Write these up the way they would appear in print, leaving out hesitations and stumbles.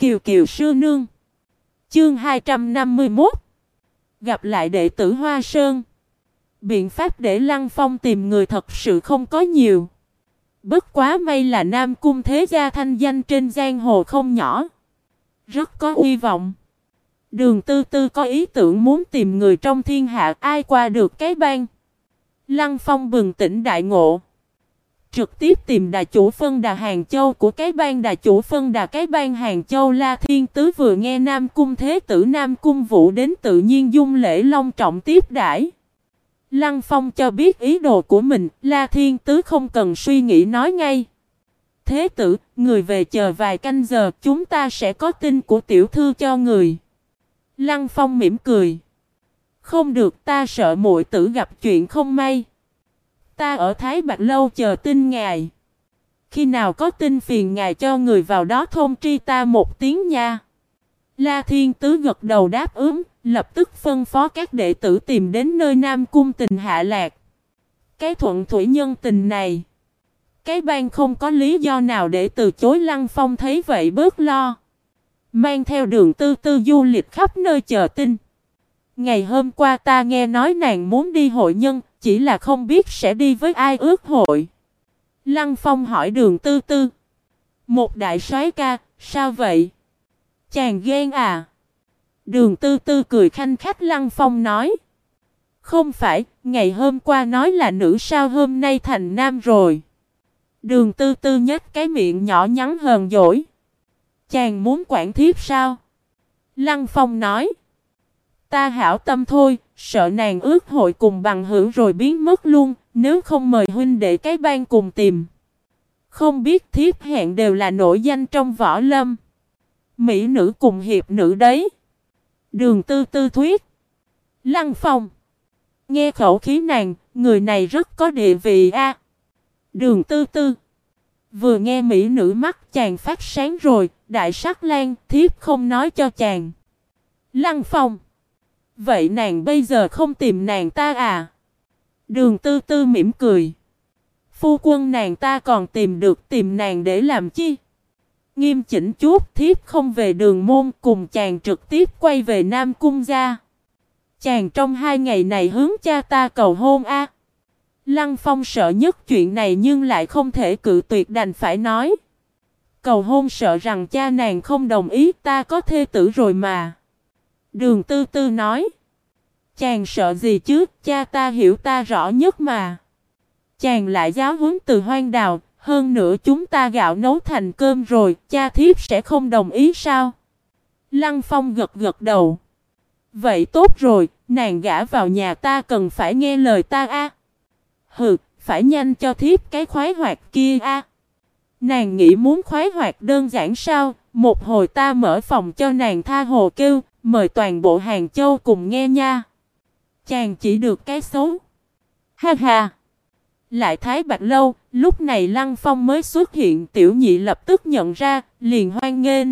Kiều Kiều sư nương. Chương 251. Gặp lại đệ tử Hoa Sơn. Biện pháp để Lăng Phong tìm người thật sự không có nhiều. Bất quá may là Nam Cung thế gia thanh danh trên giang hồ không nhỏ, rất có uy vọng. Đường Tư Tư có ý tưởng muốn tìm người trong thiên hạ ai qua được cái bang. Lăng Phong bừng tỉnh đại ngộ, trực tiếp tìm đà chủ phân đà Hàng Châu của cái bang đà chủ phân đà cái bang Hàng Châu. La Thiên Tứ vừa nghe Nam Cung thế tử Nam Cung Vũ đến tự nhiên dung lễ long trọng tiếp đãi. Lăng Phong cho biết ý đồ của mình, La Thiên Tứ không cần suy nghĩ nói ngay. Thế tử, người về chờ vài canh giờ, chúng ta sẽ có tin của tiểu thư cho người. Lăng Phong mỉm cười. Không được, ta sợ muội tử gặp chuyện không may. Ta ở Thái Bạch Lâu chờ tin ngài. Khi nào có tin phiền ngài cho người vào đó thông tri ta một tiếng nha. La Thiên Tứ gật đầu đáp ứng, lập tức phân phó các đệ tử tìm đến nơi Nam Cung Tình hạ lạc. Cái thuận thủy nhân tình này, cái bang không có lý do nào để từ chối. Lăng Phong thấy vậy bớt lo, mang theo Đường Tư Tư du lịch khắp nơi chờ tin. Ngày hôm qua ta nghe nói nàng muốn đi hội nhân, chỉ là không biết sẽ đi với ai ước hội. Lăng Phong hỏi Đường Tư Tư. Một đại soái ca, sao vậy? Chàng ghen à? Đường Tư Tư cười khanh khách. Lăng Phong nói. Không phải, ngày hôm qua nói là nữ sao hôm nay thành nam rồi. Đường Tư Tư nhếch cái miệng nhỏ nhắn hờn dỗi. Chàng muốn quản thiếp sao? Lăng Phong nói. Ta hảo tâm thôi, sợ nàng ước hội cùng bằng hữu rồi biến mất luôn, nếu không mời huynh đệ cái bang cùng tìm. Không biết thiếp hẹn đều là nổi danh trong võ lâm. Mỹ nữ cùng hiệp nữ đấy. Đường Tư Tư thuyết. Lăng Phong. Nghe khẩu khí nàng, người này rất có địa vị a. Đường Tư Tư. Vừa nghe mỹ nữ mắt chàng phát sáng rồi, đại sắc lang, thiếp không nói cho chàng. Lăng Phong. Vậy nàng bây giờ không tìm nàng ta à? Đường Tư Tư mỉm cười. Phu quân nàng ta còn tìm được, tìm nàng để làm chi? Nghiêm chỉnh chút, thiếp không về Đường môn, cùng chàng trực tiếp quay về Nam Cung gia. Chàng trong 2 ngày này hướng cha ta cầu hôn a. Lăng Phong sợ nhất chuyện này nhưng lại không thể cự tuyệt, đành phải nói. Cầu hôn sợ rằng cha nàng không đồng ý, ta có thê tử rồi mà. Đường Tư Tư nói. Chàng sợ gì chứ, cha ta hiểu ta rõ nhất mà. Chàng lại giáo huấn từ Hoang Đào, hơn nữa chúng ta gạo nấu thành cơm rồi, cha thiếp sẽ không đồng ý sao? Lăng Phong gật gật đầu. Vậy tốt rồi, nàng gả vào nhà ta cần phải nghe lời ta a. Hừ, phải nhanh cho thiếp cái khoái hoạt kia a. Nàng nghĩ muốn khoái hoạt đơn giản sao? Một hồi ta mở phòng cho nàng tha hồ kêu, mời toàn bộ Hàng Châu cùng nghe nha. Chàng chỉ được cái xấu. Ha ha. Lại Thái Bạch Lâu, lúc này Lăng Phong mới xuất hiện. Tiểu nhị lập tức nhận ra, liền hoan nghênh.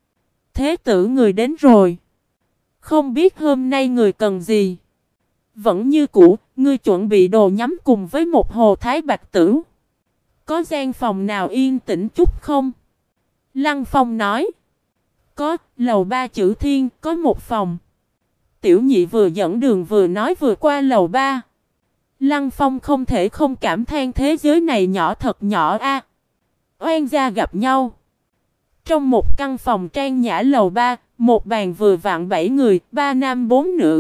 Thế tử người đến rồi. Không biết hôm nay người cần gì. Vẫn như cũ, ngươi chuẩn bị đồ nhắm cùng với một hồ Thái Bạch tử. Có gian phòng nào yên tĩnh chút không? Lăng Phong nói. Có, lầu 3 chữ Thiên, có một phòng. Tiểu nhị vừa dẫn đường vừa nói vừa qua lầu 3. Lăng Phong không thể không cảm than thế giới này nhỏ thật nhỏ a. Oan gia gặp nhau. Trong một căn phòng trang nhã lầu 3, một bàn vừa vặn 7 người, 3 nam 4 nữ.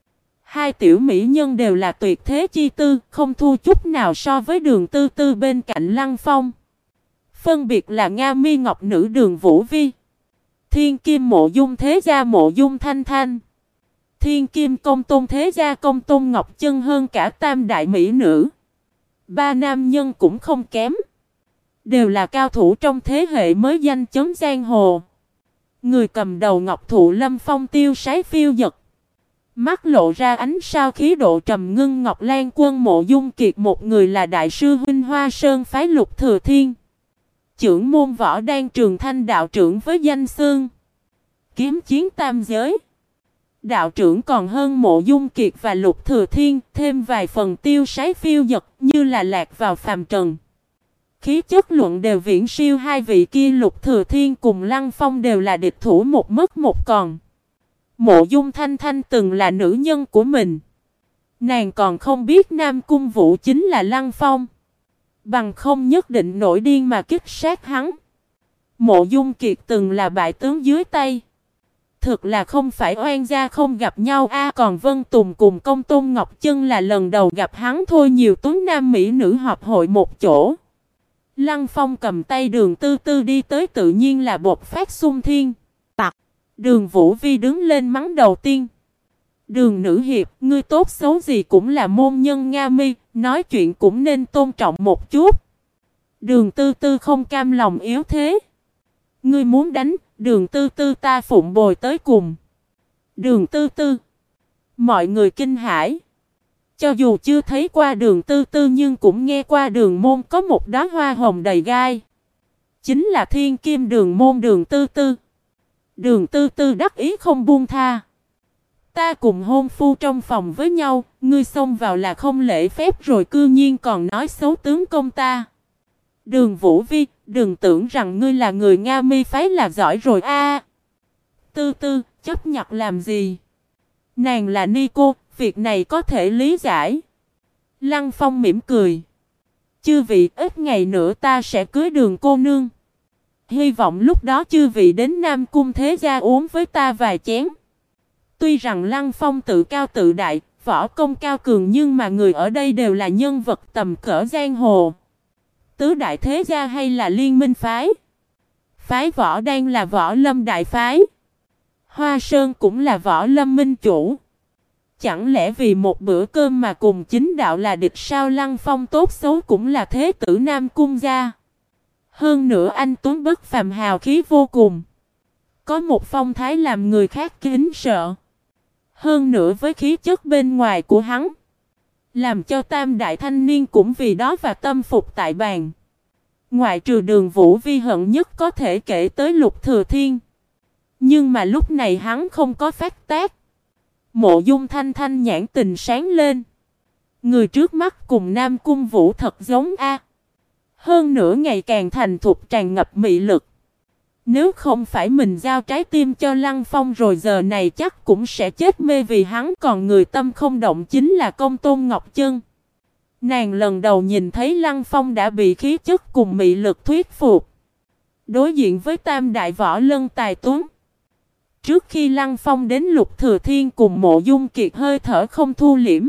2 tiểu mỹ nhân đều là tuyệt thế chi tư, không thua chút nào so với Đường Tư Tư bên cạnh Lăng Phong. Phân biệt là Nga Mi Ngọc Nữ Đường Vũ Vi, Thiên Kim Mộ Dung thế gia Mộ Dung Thanh Thanh, Thiên Kim Công Tôn thế gia Công Tôn Ngọc Chân, hơn cả tam đại mỹ nữ. 3 nam nhân cũng không kém, đều là cao thủ trong thế hệ mới danh chấn giang hồ. Người cầm đầu Ngọc Thụ Lâm phong tiêu sái phiêu dật, mắt lộ ra ánh sao khí độ trầm ngưng. Ngọc Lan Quân Mộ Dung Kiệt, một người là đại sư huynh Hoa Sơn phái Lục Thừa Thiên, trưởng môn võ đan trường Thanh đạo trưởng với danh xưng kiếm chiến tam giới. Đạo trưởng còn hơn Mộ Dung Kiệt và Lục Thừa Thiên, thêm vài phần tiêu sái phiêu dật như là lạc vào phàm trần. Khí chất luận đều viễn siêu hai vị kia. Lục Thừa Thiên cùng Lăng Phong đều là địch thủ một mất một còn. Mộ Dung Thanh Thanh từng là nữ nhân của mình. Nàng còn không biết Nam Cung Vũ chính là Lăng Phong. Bằng không nhất định nổi điên mà kích sát hắn. Mộ Dung Kiệt từng là bại tướng dưới tay. Thực là không phải oan gia không gặp nhau a. Còn Vân Tùng cùng Công Tôn Ngọc Chân là lần đầu gặp hắn thôi. Nhiều tuấn nam mỹ nữ họp hội một chỗ. Lăng Phong cầm tay Đường Tư Tư đi tới tự nhiên là bột phát xung thiên. Tặc. Đường Vũ Vi đứng lên mắng đầu tiên. Đường nữ hiệp, ngươi tốt xấu gì cũng là môn nhân Nga Mi, nói chuyện cũng nên tôn trọng một chút. Đường Tư Tư không cam lòng yếu thế. Ngươi muốn đánh, Đường Tư Tư ta phụng bồi tới cùng. Đường Tư Tư. Mọi người kinh hãi. Cho dù chưa thấy qua Đường Tư Tư nhưng cũng nghe qua Đường môn có một đóa hoa hồng đầy gai. Chính là thiên kim Đường môn Đường Tư Tư. Đường Tư Tư đắc ý không buông tha. Ta cùng hôn phu trong phòng với nhau, ngươi xông vào là không lễ phép rồi cư nhiên còn nói xấu tướng công ta. Đường Vũ Vi, đừng tưởng rằng ngươi là người Nga Mi phái là giỏi rồi a. Tư Tư, chấp nhặt làm gì? Nàng là ni cô, việc này có thể lý giải. Lăng Phong mỉm cười. Chư vị, ít ngày nữa ta sẽ cưới Đường cô nương. Hy vọng lúc đó chư vị đến Nam Cung thế gia uống với ta vài chén. Tuy rằng Lăng Phong tự cao tự đại, võ công cao cường nhưng mà người ở đây đều là nhân vật tầm cỡ giang hồ. Tứ đại thế gia hay là liên minh phái? Phái Võ Đan là Võ Lâm đại phái. Hoa Sơn cũng là Võ Lâm minh chủ. Chẳng lẽ vì một bữa cơm mà cùng chính đạo là địch sao? Lăng Phong tốt xấu cũng là thế tử Nam Cung gia. Hơn nữa anh tuấn bất phàm hào khí vô cùng. Có một phong thái làm người khác kính sợ. Hơn nữa với khí chất bên ngoài của hắn, làm cho tam đại thanh niên cũng vì đó và tâm phục tại bàn. Ngoại trừ Đường Vũ Vi hận nhất có thể kể tới Lục Thừa Thiên. Nhưng mà lúc này hắn không có phát tác. Mộ Dung Thanh Thanh nhãn tình sáng lên. Người trước mắt cùng Nam Cung Vũ thật giống a. Hơn nữa ngày càng thành thục tràn ngập mị lực. Nếu không phải mình giao trái tim cho Lăng Phong rồi giờ này chắc cũng sẽ chết mê vì hắn. Còn người tâm không động chính là Công Tôn Ngọc Chân. Nàng lần đầu nhìn thấy Lăng Phong đã bị khí chất cùng mị lực thuyết phục. Đối diện với tam đại võ lân tài tuấn. Trước khi Lăng Phong đến, Lục Thừa Thiên cùng Mộ Dung Kiệt hơi thở không thu liễm.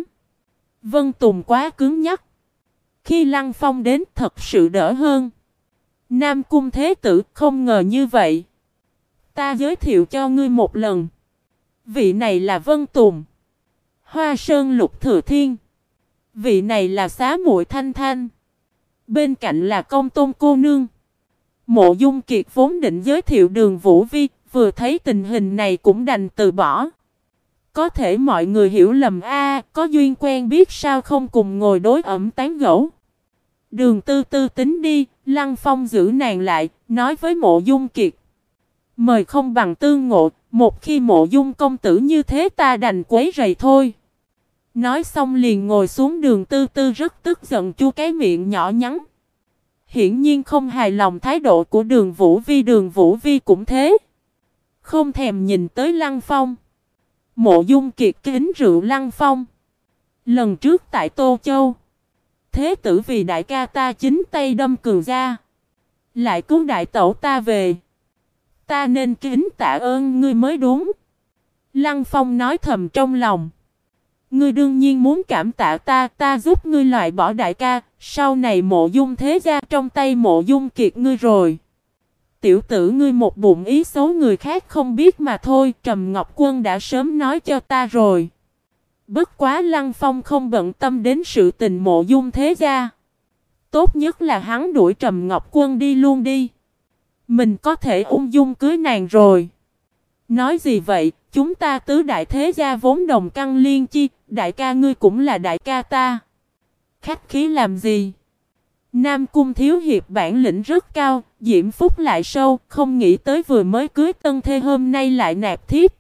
Vân Tùng quá cứng nhắc. Khi Lăng Phong đến thật sự đỡ hơn. Nam Cung Thế Tử, không ngờ như vậy. Ta giới thiệu cho ngươi một lần. Vị này là Vân Tùng, Hoa Sơn Lục Thừa Thiên. Vị này là xá muội Thanh Thanh. Bên cạnh là Công Tôn cô nương. Mộ Dung Kiệt vốn định giới thiệu Đường Vũ Vi, vừa thấy tình hình này cũng đành từ bỏ. Có thể mọi người hiểu lầm a, có duyên quen biết sao không cùng ngồi đối ẩm tán gẫu. Đường Tư Tư tính đi, Lăng Phong giữ nàng lại, nói với Mộ Dung Kiệt. Mời không bằng tương ngộ, một khi Mộ Dung công tử như thế ta đành quấy rầy thôi. Nói xong liền ngồi xuống. Đường Tư Tư rất tức giận chu cái miệng nhỏ nhắn. Hiển nhiên không hài lòng thái độ của Đường Vũ Vi. Đường Vũ Vi cũng thế. Không thèm nhìn tới Lăng Phong. Mộ Dung Kiệt kính rượu Lăng Phong. Lần trước tại Tô Châu, thế tử vì đại ca ta chính tay đâm cường gia, lại cứu đại tẩu ta về. Ta nên kính tạ ơn ngươi mới đúng. Lăng Phong nói thầm trong lòng. Ngươi đương nhiên muốn cảm tạ ta, ta giúp ngươi loại bỏ đại ca, sau này Mộ Dung thế gia trong tay Mộ Dung Kiệt ngươi rồi. Tiểu tử ngươi một bụng ý xấu người khác không biết mà thôi, Trầm Ngọc Quân đã sớm nói cho ta rồi. Bất quá Lăng Phong không bận tâm đến sự tình Mộ Dung thế gia. Tốt nhất là hắn đuổi Trầm Ngọc Quân đi luôn đi. Mình có thể ung dung cưới nàng rồi. Nói gì vậy, chúng ta tứ đại thế gia vốn đồng căn liên chi, đại ca ngươi cũng là đại ca ta. Khách khí làm gì? Nam Cung thiếu hiệp bản lĩnh rất cao, diễm phúc lại sâu, không nghĩ tới vừa mới cưới tân thê hôm nay lại nạp thiếp.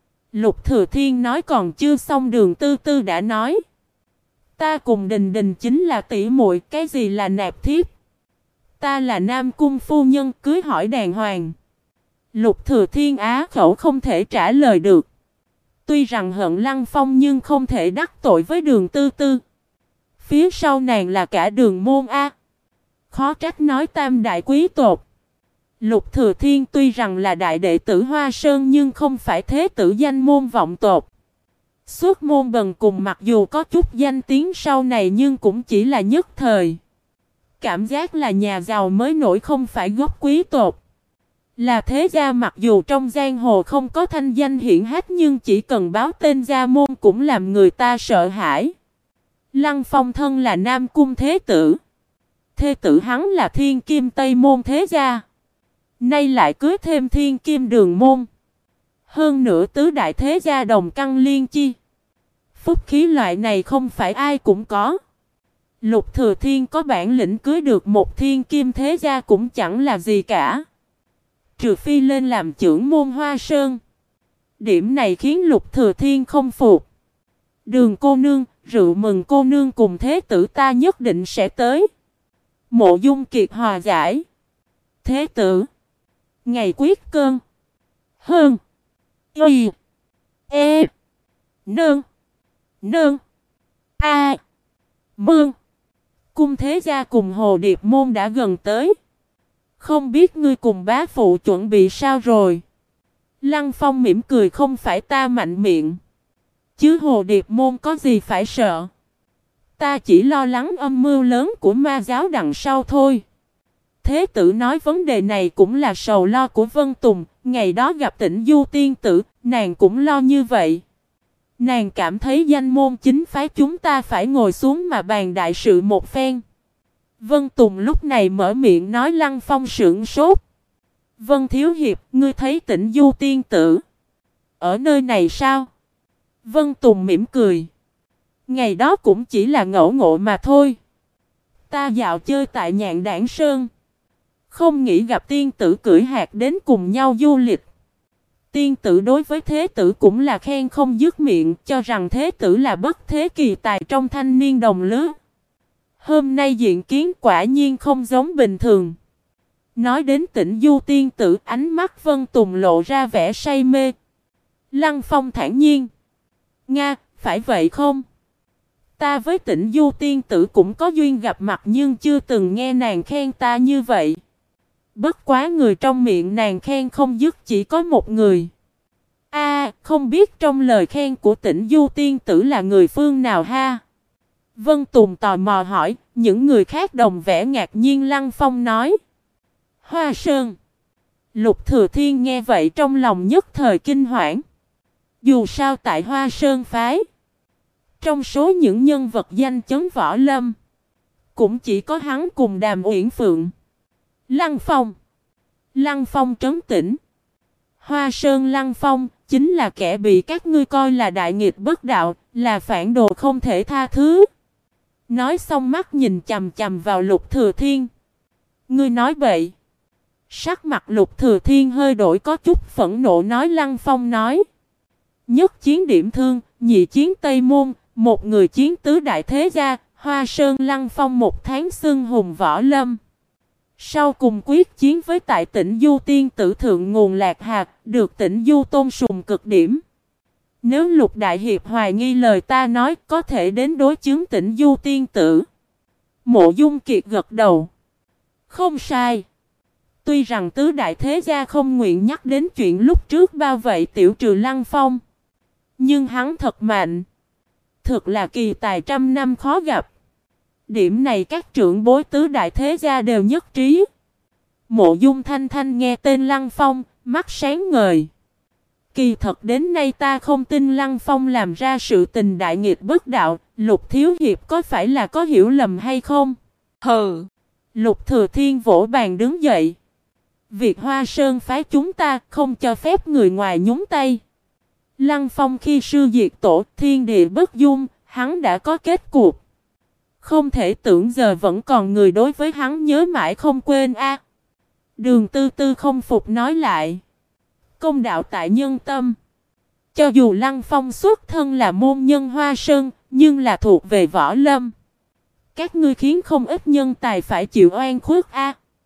Lục Thừa Thiên nói còn chưa xong, Đường Tư Tư đã nói. Ta cùng Đình Đình chính là tỷ muội, cái gì là nạp thiếp? Ta là Nam Cung phu nhân, cưới hỏi đàng hoàng. Lục Thừa Thiên á khẩu không thể trả lời được. Tuy rằng hận Lăng Phong nhưng không thể đắc tội với Đường Tư Tư. Phía sau nàng là cả Đường môn A. Khó trách nói tam đại quý tộc. Lục Thừa Thiên tuy rằng là đại đệ tử Hoa Sơn nhưng không phải thế tử danh môn vọng tộc. Xuất môn bần cùng mặc dù có chút danh tiếng sau này nhưng cũng chỉ là nhất thời. Cảm giác là nhà giàu mới nổi không phải gốc quý tộc. Là thế gia mặc dù trong giang hồ không có thanh danh hiển hách nhưng chỉ cần báo tên gia môn cũng làm người ta sợ hãi. Lăng Phong thân là Nam Cung thế tử. Thê tử hắn là Thiên Kim Tây môn thế gia. Nay lại cưới thêm Thiên Kim Đường môn. Hơn nữa tứ đại thế gia đồng căn liên chi. Phúc khí loại này không phải ai cũng có. Lục Thừa Thiên có bản lĩnh cưới được một Thiên Kim thế gia cũng chẳng là gì cả. Trừ phi lên làm trưởng môn Hoa Sơn. Điểm này khiến Lục Thừa Thiên không phục. Đường cô nương, rượu mừng cô nương cùng thế tử ta nhất định sẽ tới. Mộ Dung Kiệt hòa giải. Thế tử. Ngày quyết cơn. Hơn. Y. E. Nương. Nương. A. Mương. Cung thế gia cùng Hồ Điệp môn đã gần tới. Không biết ngươi cùng bá phụ chuẩn bị sao rồi? Lăng Phong mỉm cười, không phải ta mạnh miệng. Chứ Hồ Điệp môn có gì phải sợ. Ta chỉ lo lắng âm mưu lớn của ma giáo đằng sau thôi. Thế tử nói vấn đề này cũng là sầu lo của Vân Tùng. Ngày đó gặp Tĩnh Du tiên tử, nàng cũng lo như vậy. Nàng cảm thấy danh môn chính phái chúng ta phải ngồi xuống mà bàn đại sự một phen. Vân Tùng lúc này mở miệng nói. Lăng Phong sững sốt. Vân Thiếu Hiệp, ngươi thấy Tĩnh Du tiên tử ở nơi này sao? Vân Tùng mỉm cười. Ngày đó cũng chỉ là ngẫu ngộ mà thôi. Ta dạo chơi tại Nhạn Đản Sơn. Không nghĩ gặp tiên tử cưỡi hạc đến cùng nhau du lịch. Tiên tử đối với thế tử cũng là khen không dứt miệng, cho rằng thế tử là bất thế kỳ tài trong thanh niên đồng lứa. Hôm nay diện kiến quả nhiên không giống bình thường. Nói đến Tĩnh Du tiên tử, ánh mắt Vân Tùng lộ ra vẻ say mê. Lăng Phong thản nhiên. Nga, phải vậy không? Ta với Tĩnh Du tiên tử cũng có duyên gặp mặt nhưng chưa từng nghe nàng khen ta như vậy. Bất quá người trong miệng nàng khen không dứt chỉ có một người. Không biết trong lời khen của Tĩnh Du tiên tử là người phương nào ha? Vân Tùng tò mò hỏi, những người khác đồng vẻ ngạc nhiên. Lăng Phong nói. Hoa Sơn. Lục Thừa Thiên nghe vậy trong lòng nhất thời kinh hoảng. Dù sao tại Hoa Sơn phái, trong số những nhân vật danh chấn võ lâm, cũng chỉ có hắn cùng Đàm Uyển Phượng. Lăng Phong trấn tĩnh. Hoa Sơn Lăng Phong chính là kẻ bị các ngươi coi là đại nghịch bất đạo, là phản đồ không thể tha thứ. Nói xong mắt nhìn chằm chằm vào Lục Thừa Thiên. Ngươi nói bậy. Sắc mặt Lục Thừa Thiên hơi đổi, có chút phẫn nộ nói. Lăng Phong nói. Nhất chiến điểm thương, nhị chiến Tây Môn, một người chiến tứ đại thế gia. Hoa Sơn Lăng Phong một tháng xưng hùng võ lâm. Sau cùng quyết chiến với tại Tĩnh Du tiên tử thượng nguồn lạc hạt, được Tĩnh Du tôn sùng cực điểm. Nếu Lục Đại Hiệp hoài nghi lời ta nói, có thể đến đối chứng Tĩnh Du tiên tử. Mộ Dung Kiệt gật đầu. Không sai. Tuy rằng tứ đại thế gia không nguyện nhắc đến chuyện lúc trước bao vậy tiểu trừ Lăng Phong, nhưng hắn thật mạnh. Thực là kỳ tài trăm năm khó gặp. Điểm này các trưởng bối tứ đại thế gia đều nhất trí. Mộ Dung Thanh Thanh nghe tên Lăng Phong, mắt sáng ngời. Kỳ thật đến nay ta không tin Lăng Phong làm ra sự tình đại nghịch bất đạo. Lục Thiếu Hiệp có phải là có hiểu lầm hay không? Hừ. Lục Thừa Thiên vỗ bàn đứng dậy. Việc Hoa Sơn phái chúng ta không cho phép người ngoài nhúng tay. Lăng Phong khi sư diệt tổ, thiên địa bất dung, hắn đã có kết cục. Không thể tưởng giờ vẫn còn người đối với hắn nhớ mãi không quên a. Đường Tư Tư không phục nói lại. Công đạo tại nhân tâm. Cho dù Lăng Phong xuất thân là môn nhân Hoa Sơn, nhưng là thuộc về võ lâm. Các ngươi khiến không ít nhân tài phải chịu oan khuất a.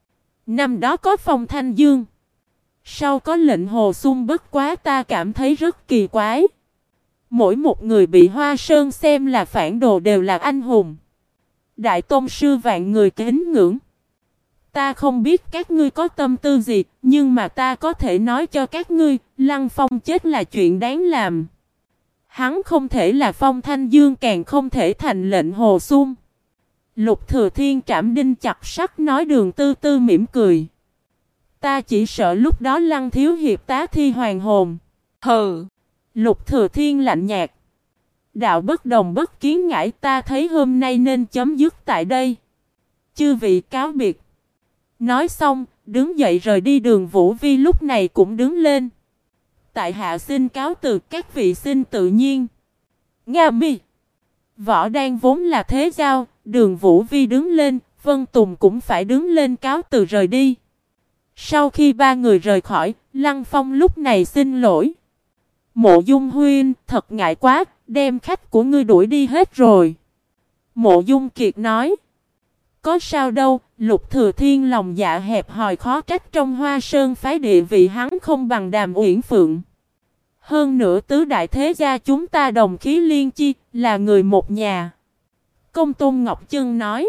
Năm đó có Phong Thanh Dương, sau có lệnh Hồ Xung, bất quá ta cảm thấy rất kỳ quái. Mỗi một người bị Hoa Sơn xem là phản đồ đều là anh hùng, đại tôn sư vạn người kính ngưỡng. Ta không biết các ngươi có tâm tư gì, nhưng mà ta có thể nói cho các ngươi, Lăng Phong chết là chuyện đáng làm. Hắn không thể là Phong Thanh Dương, càng không thể thành lệnh Hồ Xung. Lục Thừa Thiên trảm đinh chặt sắt nói. Đường Tư Tư mỉm cười. Ta chỉ sợ lúc đó Lăng thiếu hiệp tá thi hoàn hồn. Hừ. Lục Thừa Thiên lạnh nhạt. Đạo bất đồng bất kiến ngãi, ta thấy hôm nay nên chấm dứt tại đây. Chư vị cáo biệt. Nói xong, đứng dậy rời đi. Đường Vũ Vi lúc này cũng đứng lên. Tại hạ xin cáo từ, các vị xin tự nhiên. Nga Mi. Võ Đan vốn là thế giao, Đường Vũ Vi đứng lên, Vân Tùng cũng phải đứng lên cáo từ rời đi. Sau khi ba người rời khỏi, Lăng Phong lúc này xin lỗi. Mộ Dung huynh, thật ngại quá, đem khách của ngươi đuổi đi hết rồi. Mộ Dung Kiệt nói. Có sao đâu, Lục Thừa Thiên lòng dạ hẹp hòi, khó trách trong Hoa Sơn phái địa vị hắn không bằng Đàm Uyển Phượng. Hơn nữa tứ đại thế gia chúng ta đồng khí liên chi, là người một nhà. Công Tôn Ngọc Chân nói.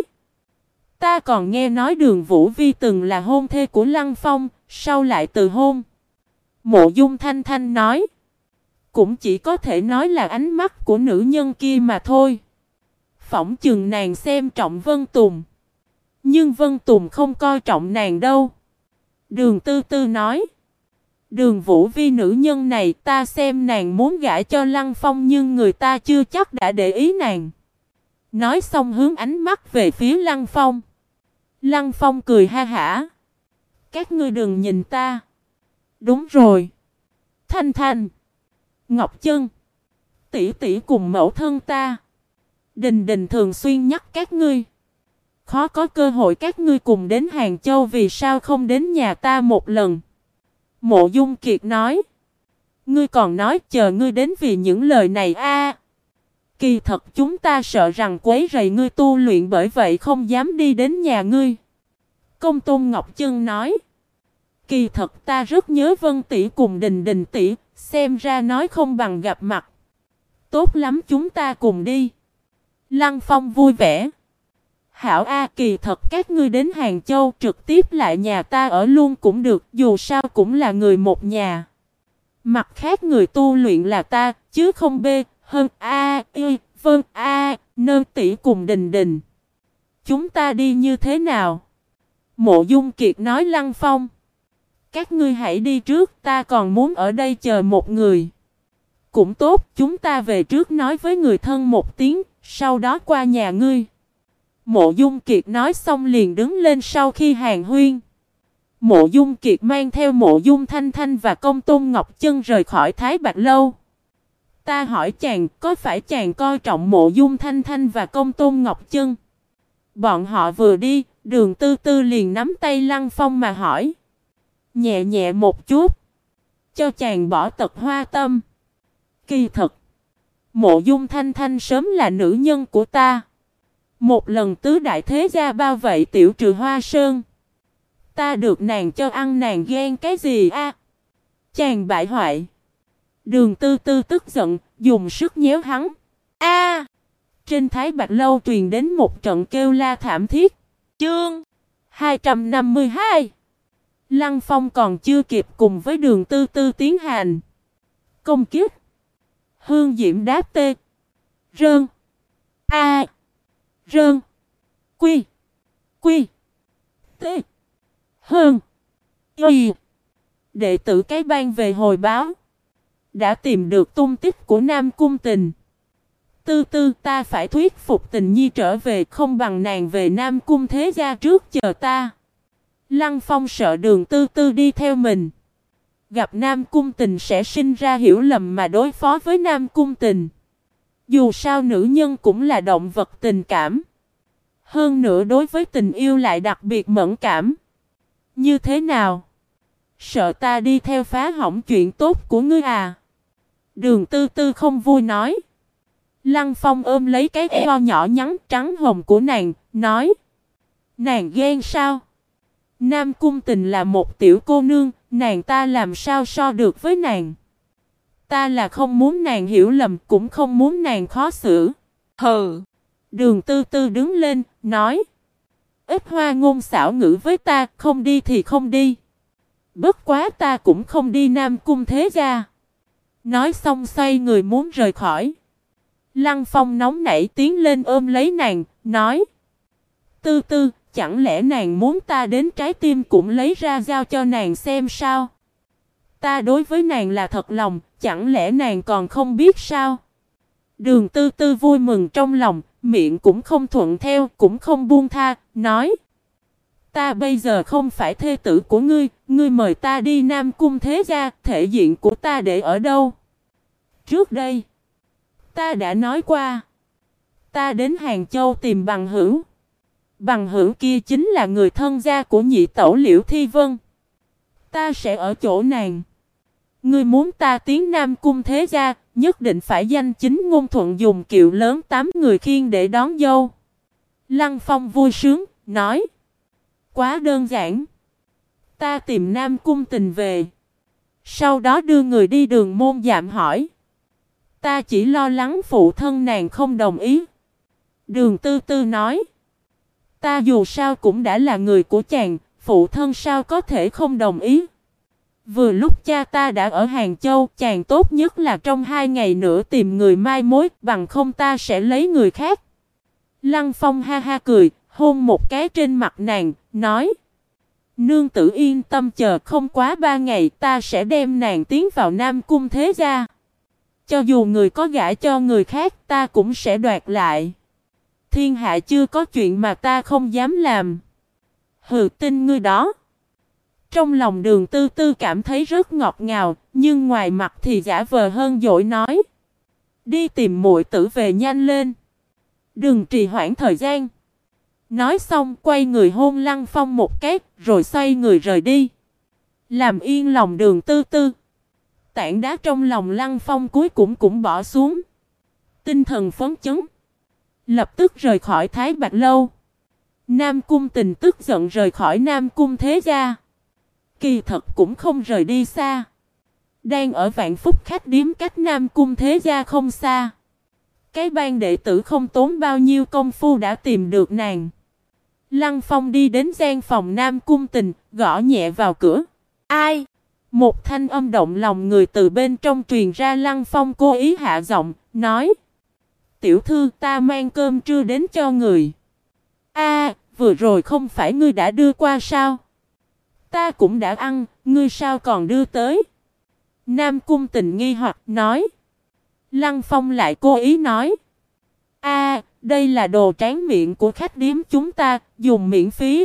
Ta còn nghe nói Đường Vũ Vi từng là hôn thê của Lăng Phong, sau lại từ hôn. Mộ Dung Thanh Thanh nói. Cũng chỉ có thể nói là ánh mắt của nữ nhân kia mà thôi. Phỏng chừng nàng xem trọng Vân Tùng. Nhưng Vân Tùng không coi trọng nàng đâu. Đường Tư Tư nói. Đường Vũ Vi nữ nhân này, ta xem nàng muốn gả cho Lăng Phong, nhưng người ta chưa chắc đã để ý nàng. Nói xong hướng ánh mắt về phía Lăng Phong. Lăng Phong cười ha hả. Các ngươi đừng nhìn ta. Đúng rồi. Thanh Thanh, Ngọc Chân, tỷ tỷ cùng mẫu thân ta, Đình Đình thường xuyên nhắc các ngươi. Khó có cơ hội các ngươi cùng đến Hàng Châu, vì sao không đến nhà ta một lần? Mộ Dung Kiệt nói. Ngươi còn nói chờ ngươi đến vì những lời này a. Kỳ thật chúng ta sợ rằng quấy rầy ngươi tu luyện, bởi vậy không dám đi đến nhà ngươi. Công Tôn Ngọc Chân nói. Kỳ thật ta rất nhớ Vân tỷ cùng Đình Đình tỷ, xem ra nói không bằng gặp mặt. Tốt lắm, chúng ta cùng đi. Lăng Phong vui vẻ. Hảo A, kỳ thật các ngươi đến Hàng Châu trực tiếp lại nhà ta ở luôn cũng được, dù sao cũng là người một nhà. Mặt khác người tu luyện là ta, chứ không B, hơn A, Y, Vân A, Nơn tỷ cùng Đình Đình. Chúng ta đi như thế nào? Mộ Dung Kiệt nói. Lăng Phong. Các ngươi hãy đi trước, ta còn muốn ở đây chờ một người. Cũng tốt, chúng ta về trước nói với người thân một tiếng, sau đó qua nhà ngươi. Mộ Dung Kiệt nói xong liền đứng lên. Sau khi hàn huyên, Mộ Dung Kiệt mang theo Mộ Dung Thanh Thanh và Công Tôn Ngọc Chân rời khỏi Thái Bạch Lâu. Ta hỏi chàng, có phải chàng coi trọng Mộ Dung Thanh Thanh và Công Tôn Ngọc Chân? Bọn họ vừa đi, Đường Tư Tư liền nắm tay Lăng Phong mà hỏi. Nhẹ nhẹ một chút, cho chàng bỏ tật hoa tâm. Kỳ thật, Mộ Dung Thanh Thanh sớm là nữ nhân của ta. Một lần tứ đại thế gia bao vậy tiểu trừ Hoa Sơn, ta được nàng cho ăn, nàng ghen cái gì a? Chàng bại hoại. Đường Tư Tư tức giận, dùng sức nhéo hắn. A! Trên Thái Bạch Lâu truyền đến một trận kêu la thảm thiết. Chương 252. Lăng Phong còn chưa kịp cùng với Đường Tư Tư tiến hành công kích. Hương Diễm đáp tê. Rơn. A. Rơn. Quy. Quy. Tê. Hơn. Y. Đệ tử cái bang về hồi báo. Đã tìm được tung tích của Nam Cung Tình. Tư Tư, ta phải thuyết phục Tình Nhi trở về, không bằng nàng về Nam Cung thế gia trước chờ ta. Lăng Phong sợ Đường Tư Tư đi theo mình, gặp Nam Cung Tình sẽ sinh ra hiểu lầm mà đối phó với Nam Cung Tình. Dù sao nữ nhân cũng là động vật tình cảm. Hơn nữa đối với tình yêu lại đặc biệt mẫn cảm. Như thế nào? Sợ ta đi theo phá hỏng chuyện tốt của ngươi à? Đường Tư Tư không vui nói. Lăng Phong ôm lấy cái eo nhỏ nhắn trắng hồng của nàng, nói. Nàng ghen sao? Nam Cung Tình là một tiểu cô nương, nàng ta làm sao so được với nàng. Ta là không muốn nàng hiểu lầm, cũng không muốn nàng khó xử. Hừ. Đường Tư Tư đứng lên, nói. Ít hoa ngôn xảo ngữ với ta, không đi thì không đi. Bất quá ta cũng không đi Nam Cung thế gia. Nói xong xoay người muốn rời khỏi. Lăng Phong nóng nảy tiến lên ôm lấy nàng, nói. Tư Tư, chẳng lẽ nàng muốn ta đến trái tim cũng lấy ra giao cho nàng xem sao? Ta đối với nàng là thật lòng, chẳng lẽ nàng còn không biết sao? Đường Tư Tư vui mừng trong lòng, miệng cũng không thuận theo, cũng không buông tha, nói. Ta bây giờ không phải thê tử của ngươi, ngươi mời ta đi Nam Cung thế gia, thể diện của ta để ở đâu? Trước đây, ta đã nói qua, ta đến Hàng Châu tìm bằng hữu. Bằng hữu kia chính là người thân gia của nhị tẩu Liễu Thi Vân. Ta sẽ ở chỗ nàng. Ngươi muốn ta tiến Nam Cung thế gia, nhất định phải danh chính ngôn thuận dùng kiệu lớn 8 người khiêng để đón dâu. Lăng Phong vui sướng, nói. Quá đơn giản. Ta tìm Nam Cung Tình về. Sau đó đưa người đi Đường Môn dạm hỏi. Ta chỉ lo lắng phụ thân nàng không đồng ý. Đường Tư Tư nói. Ta dù sao cũng đã là người của chàng, phụ thân sao có thể không đồng ý. Vừa lúc cha ta đã ở Hàng Châu, chàng tốt nhất là trong 2 ngày nữa tìm người mai mối, bằng không ta sẽ lấy người khác. Lăng Phong ha ha cười, hôn một cái trên mặt nàng, nói. Nương tử yên tâm chờ, không quá 3 ngày ta sẽ đem nàng tiến vào Nam Cung thế gia. Cho dù người có gả cho người khác ta cũng sẽ đoạt lại. Thiên hạ chưa có chuyện mà ta không dám làm. Hừ, tin ngươi đó. Trong lòng Đường Tư Tư cảm thấy rất ngọt ngào, nhưng ngoài mặt thì giả vờ hơn dỗi nói. Đi tìm muội tử về nhanh lên. Đừng trì hoãn thời gian. Nói xong quay người hôn Lăng Phong một cái, rồi xoay người rời đi. Làm yên lòng Đường Tư Tư. Tảng đá trong lòng Lăng Phong cuối cũng bỏ xuống. Tinh thần phấn chấn. Lập tức rời khỏi Thái Bạch Lâu. Nam Cung Tình tức giận rời khỏi Nam Cung thế gia. Kỳ thật cũng không rời đi xa. Đang ở Vạn Phúc khách điếm cách Nam Cung thế gia không xa. Cái ban đệ tử không tốn bao nhiêu công phu đã tìm được nàng. Lăng Phong đi đến gian phòng Nam Cung Tình, gõ nhẹ vào cửa. Ai? Một thanh âm động lòng người từ bên trong truyền ra. Lăng Phong cố ý hạ giọng, nói. Tiểu thư, ta mang cơm trưa đến cho người. Vừa rồi không phải ngươi đã đưa qua sao? Ta cũng đã ăn, ngươi sao còn đưa tới? Nam Cung Tình nghi hoặc nói. Lăng Phong lại cố ý nói. Đây là đồ tráng miệng của khách điếm chúng ta, dùng miễn phí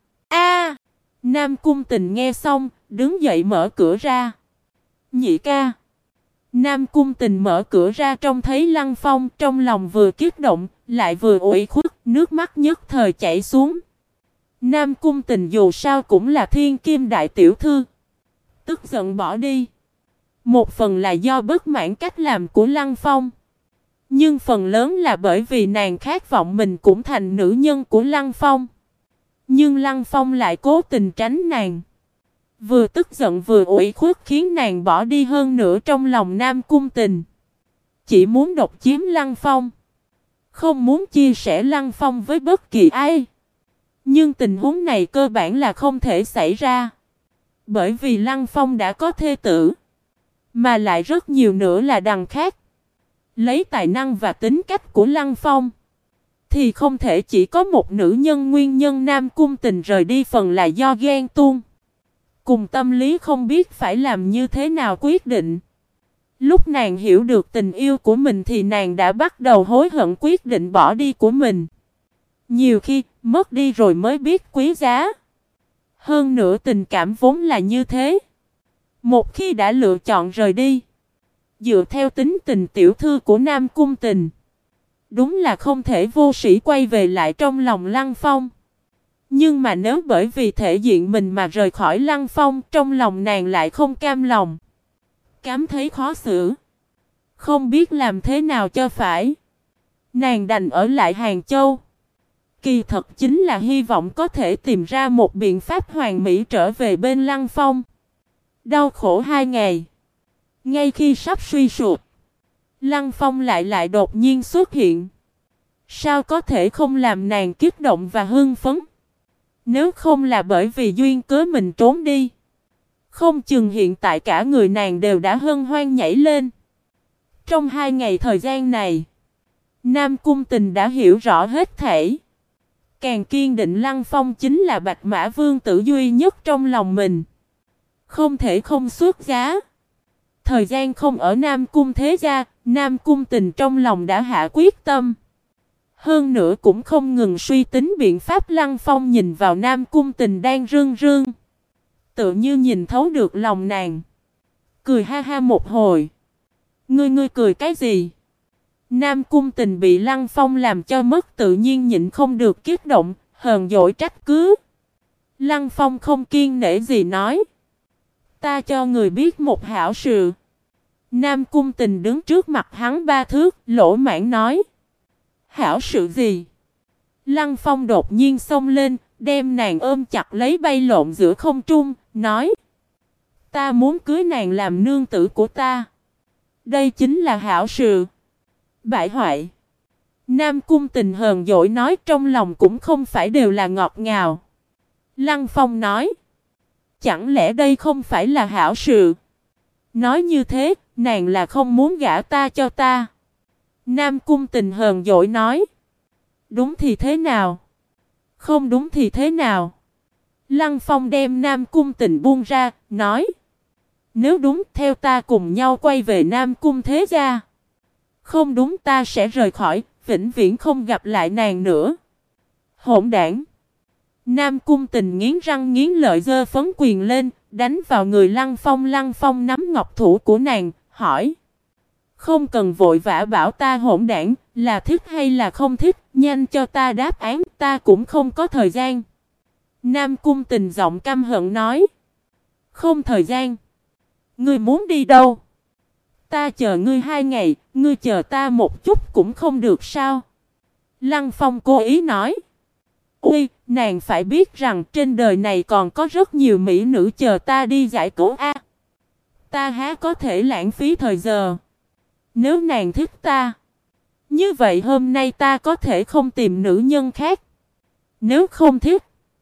Nam Cung Tình nghe xong, đứng dậy mở cửa ra. Nhị ca. Nam Cung Tình mở cửa ra trông thấy Lăng Phong, trong lòng vừa kích động, lại vừa ủy khuất, nước mắt nhất thời chảy xuống. Nam Cung Tình dù sao cũng là thiên kim đại tiểu thư. Tức giận bỏ đi. Một phần là do bất mãn cách làm của Lăng Phong. Nhưng phần lớn là bởi vì nàng khát vọng mình cũng thành nữ nhân của Lăng Phong. Nhưng Lăng Phong lại cố tình tránh nàng. Vừa tức giận vừa ủy khuất khiến nàng bỏ đi hơn nữa trong lòng Nam Cung Tình. Chỉ muốn độc chiếm Lăng Phong. Không muốn chia sẻ Lăng Phong với bất kỳ ai. Nhưng tình huống này cơ bản là không thể xảy ra. Bởi vì Lăng Phong đã có thê tử. Mà lại rất nhiều nữa là đằng khác. Lấy tài năng và tính cách của Lăng Phong. Thì không thể chỉ có một nữ nhân. Nguyên nhân Nam Cung Tình rời đi phần là do ghen tuông. Cùng tâm lý không biết phải làm như thế nào quyết định. Lúc nàng hiểu được tình yêu của mình thì nàng đã bắt đầu hối hận quyết định bỏ đi của mình. Nhiều khi mất đi rồi mới biết quý giá. Hơn nữa tình cảm vốn là như thế. Một khi đã lựa chọn rời đi, dựa theo tính tình tiểu thư của Nam Cung Tình, đúng là không thể vô sĩ quay về lại trong lòng Lăng Phong. Nhưng mà nếu bởi vì thể diện mình mà rời khỏi Lăng Phong, trong lòng nàng lại không cam lòng. Cảm thấy khó xử. Không biết làm thế nào cho phải. Nàng đành ở lại Hàng Châu. Kỳ thật chính là hy vọng có thể tìm ra một biện pháp hoàn mỹ trở về bên Lăng Phong. Đau khổ 2 ngày. Ngay khi sắp suy sụp, Lăng Phong lại đột nhiên xuất hiện. Sao có thể không làm nàng kích động và hưng phấn? Nếu không là bởi vì duyên cớ mình trốn đi, không chừng hiện tại cả người nàng đều đã hân hoan nhảy lên. Trong 2 ngày thời gian này, Nam Cung Tình đã hiểu rõ hết thảy. Càng kiên định Lăng Phong chính là Bạch Mã Vương tử duy nhất trong lòng mình. Không thể không xuất giá. Thời gian không ở Nam Cung thế gia, Nam Cung Tình trong lòng đã hạ quyết tâm. Hơn nữa cũng không ngừng suy tính biện pháp. Lăng Phong nhìn vào Nam Cung Tình đang rưng rưng, tự như nhìn thấu được lòng nàng. Cười ha ha một hồi. Ngươi cười cái gì? Nam Cung Tình bị Lăng Phong làm cho mất tự nhiên, nhịn không được kích động, hờn dỗi trách cứ. Lăng Phong không kiên nể gì nói. Ta cho người biết một hảo sự. Nam Cung Tình đứng trước mặt hắn 3 thước, lỗ mãng nói. Hảo sự gì? Lăng Phong đột nhiên xông lên, đem nàng ôm chặt lấy bay lộn giữa không trung, nói. Ta muốn cưới nàng làm nương tử của ta. Đây chính là hảo sự. Bại hoại. Nam Cung Tình hờn dỗi nói, trong lòng cũng không phải đều là ngọt ngào. Lăng Phong nói. Chẳng lẽ đây không phải là hảo sự? Nói như thế, nàng là không muốn gả ta cho ta. Nam Cung Tình hờn dỗi nói. Đúng thì thế nào? Không đúng thì thế nào? Lăng Phong đem Nam Cung Tình buông ra, nói. Nếu đúng, theo ta cùng nhau quay về Nam Cung thế gia. Không đúng, ta sẽ rời khỏi, vĩnh viễn không gặp lại nàng nữa. Hỗn đảng. Nam Cung Tình nghiến răng nghiến lợi giơ phấn quyền lên, đánh vào người Lăng Phong. Lăng Phong nắm ngọc thủ của nàng, hỏi. Không cần vội vã bảo ta hỗn đảng, là thích hay là không thích, nhanh cho ta đáp án, ta cũng không có thời gian. Nam Cung Tình giọng căm hận nói. Không thời gian. Ngươi muốn đi đâu? Ta chờ ngươi 2 ngày, ngươi chờ ta một chút cũng không được sao? Lăng Phong cố ý nói. Ui, nàng phải biết rằng trên đời này còn có rất nhiều mỹ nữ chờ ta đi giải cứu a. Ta há có thể lãng phí thời giờ. Nếu nàng thích ta, như vậy hôm nay ta có thể không tìm nữ nhân khác. Nếu không thích,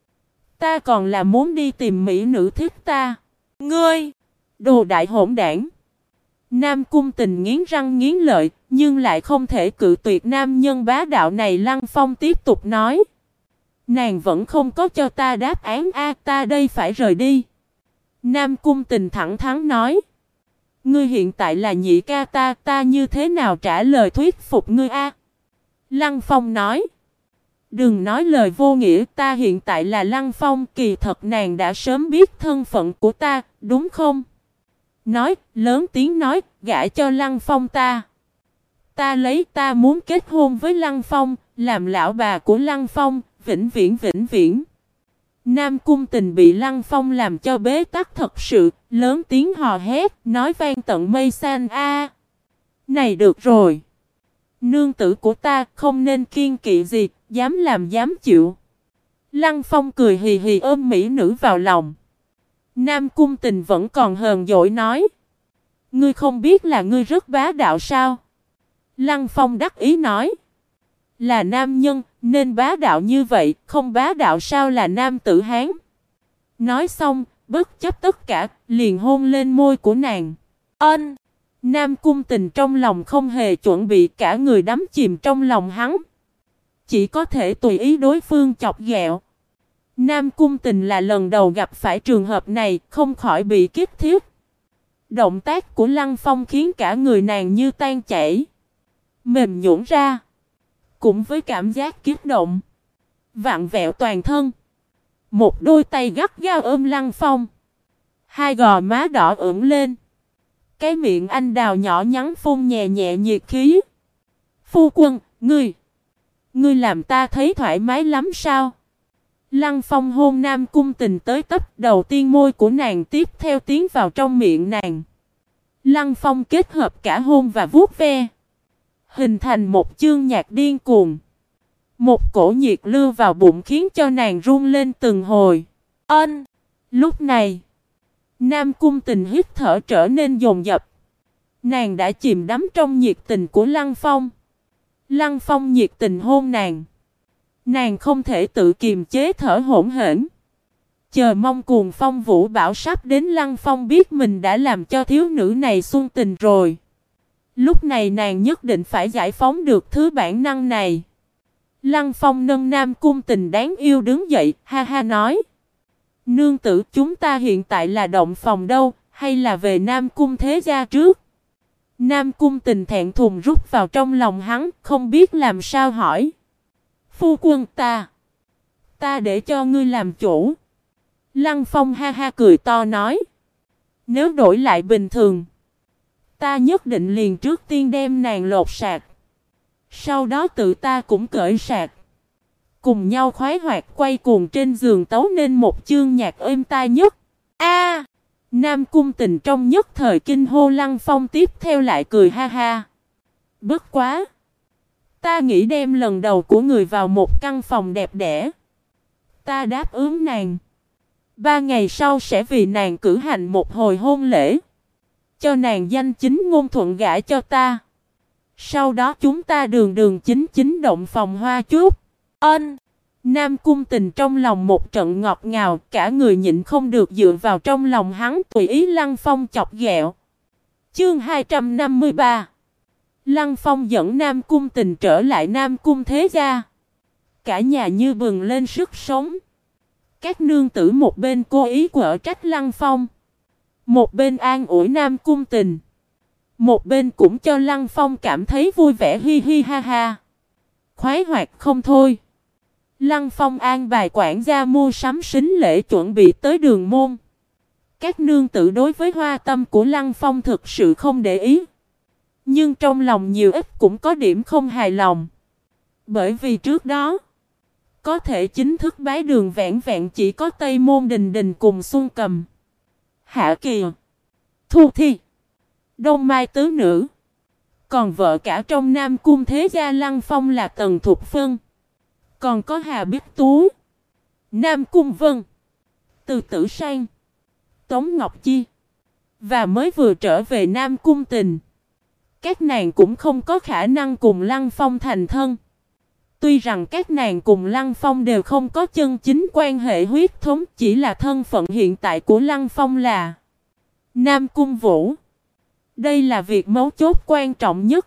ta còn là muốn đi tìm mỹ nữ thích ta. Ngươi, đồ đại hỗn đảng. Nam Cung Tình nghiến răng nghiến lợi, nhưng lại không thể cự tuyệt nam nhân bá đạo này. Lăng Phong tiếp tục nói. Nàng vẫn không có cho ta đáp án a, ta đây phải rời đi. Nam Cung Tình thẳng thắn nói. Ngươi hiện tại là nhị ca ta như thế nào trả lời thuyết phục ngươi a? Lăng Phong nói. Đừng nói lời vô nghĩa, ta hiện tại là Lăng Phong, kỳ thật nàng đã sớm biết thân phận của ta, đúng không? Nói, lớn tiếng nói, gả cho Lăng Phong ta. Ta muốn kết hôn với Lăng Phong, làm lão bà của Lăng Phong, vĩnh viễn vĩnh viễn. Nam Cung Tình bị Lăng Phong làm cho bế tắc thật sự, lớn tiếng hò hét, nói vang tận mây xanh a. Này được rồi. Nương tử của ta không nên kiêng kỵ gì, dám làm dám chịu. Lăng Phong cười hì hì ôm mỹ nữ vào lòng. Nam Cung Tình vẫn còn hờn dỗi nói. Ngươi không biết là ngươi rất bá đạo sao? Lăng Phong đắc ý nói. Là nam nhân, nên bá đạo như vậy, không bá đạo sao là nam tử Hán? Nói xong, bất chấp tất cả, liền hôn lên môi của nàng. Ân! Nam Cung Tình trong lòng không hề chuẩn bị, cả người đắm chìm trong lòng hắn. Chỉ có thể tùy ý đối phương chọc ghẹo. Nam Cung Tình là lần đầu gặp phải trường hợp này, không khỏi bị kích thiết. Động tác của Lăng Phong khiến cả người nàng như tan chảy, mềm nhũn ra. Cũng với cảm giác kích động, vặn vẹo toàn thân. Một đôi tay gắt gao ôm Lăng Phong. Hai gò má đỏ ửng lên. Cái miệng anh đào nhỏ nhắn phun nhẹ nhẹ nhiệt khí. Phu quân, ngươi làm ta thấy thoải mái lắm sao? Lăng Phong hôn Nam Cung Tình tới tấp, đầu tiên môi của nàng tiếp theo tiến vào trong miệng nàng. Lăng Phong kết hợp cả hôn và vuốt ve, hình thành một chương nhạc điên cuồng. Một cổ nhiệt lưu vào bụng khiến cho nàng run lên từng hồi. Lúc này, Nam Cung Tình hít thở trở nên dồn dập. Nàng đã chìm đắm trong nhiệt tình của Lăng Phong. Lăng Phong nhiệt tình hôn nàng. Nàng không thể tự kiềm chế thở hổn hển. Chờ mong cuồng phong vũ bão sắp đến, Lăng Phong biết mình đã làm cho thiếu nữ này xuân tình rồi. Lúc này nàng nhất định phải giải phóng được thứ bản năng này. Lăng Phong nâng Nam Cung Tình đáng yêu đứng dậy, ha ha nói. Nương tử, chúng ta hiện tại là động phòng đâu, hay là về Nam Cung thế gia trước? Nam Cung Tình thẹn thùng rút vào trong lòng hắn, không biết làm sao hỏi. Phu quân, ta để cho ngươi làm chủ. Lăng Phong ha ha cười to nói. Nếu đổi lại bình thường, ta nhất định liền trước tiên đem nàng lột sạc. Sau đó tự ta cũng cởi sạc. Cùng nhau khoái hoạt quay cuồng trên giường tấu nên một chương nhạc êm tai nhất. Nam Cung Tình trong nhất thời kinh hô. Lăng Phong tiếp theo lại cười ha ha. Bất quá, ta nghĩ đem lần đầu của người vào một căn phòng đẹp đẽ. Ta đáp ứng nàng. 3 ngày sau sẽ vì nàng cử hành một hồi hôn lễ. Cho nàng danh chính ngôn thuận gả cho ta. Sau đó chúng ta đường chính chính động phòng hoa chút. Nam Cung Tình trong lòng một trận ngọt ngào, cả người nhịn không được dựa vào trong lòng hắn tùy ý Lăng Phong chọc ghẹo. Chương 253. Lăng Phong dẫn Nam Cung Tình trở lại Nam Cung thế gia. Cả nhà như bừng lên sức sống. Các nương tử một bên cố ý quở trách Lăng Phong, một bên an ủi Nam Cung Tình, một bên cũng cho Lăng Phong cảm thấy vui vẻ hi hi ha ha. Khoái hoạt không thôi. Lăng Phong an bài quản gia mua sắm sính lễ chuẩn bị tới đường môn. Các nương tử đối với hoa tâm của Lăng Phong thực sự không để ý. Nhưng trong lòng nhiều ít cũng có điểm không hài lòng. Bởi vì trước đó, có thể chính thức bái đường vẹn vẹn chỉ có Tây Môn Đình Đình cùng Xuân Cầm, Hạ Kỳ, Thu Thi, Đông Mai tứ nữ. Còn vợ cả trong Nam Cung thế gia Lăng Phong là Tần Thục Phân. Còn có Hà Bích Tú, Nam Cung Vân, Từ Tử Sang, Tống Ngọc Chi. Và mới vừa trở về Nam Cung Tình. Các nàng cũng không có khả năng cùng Lăng Phong thành thân. Tuy rằng các nàng cùng Lăng Phong đều không có chân chính quan hệ huyết thống, chỉ là thân phận hiện tại của Lăng Phong là Nam Cung Vũ. Đây là việc mấu chốt quan trọng nhất.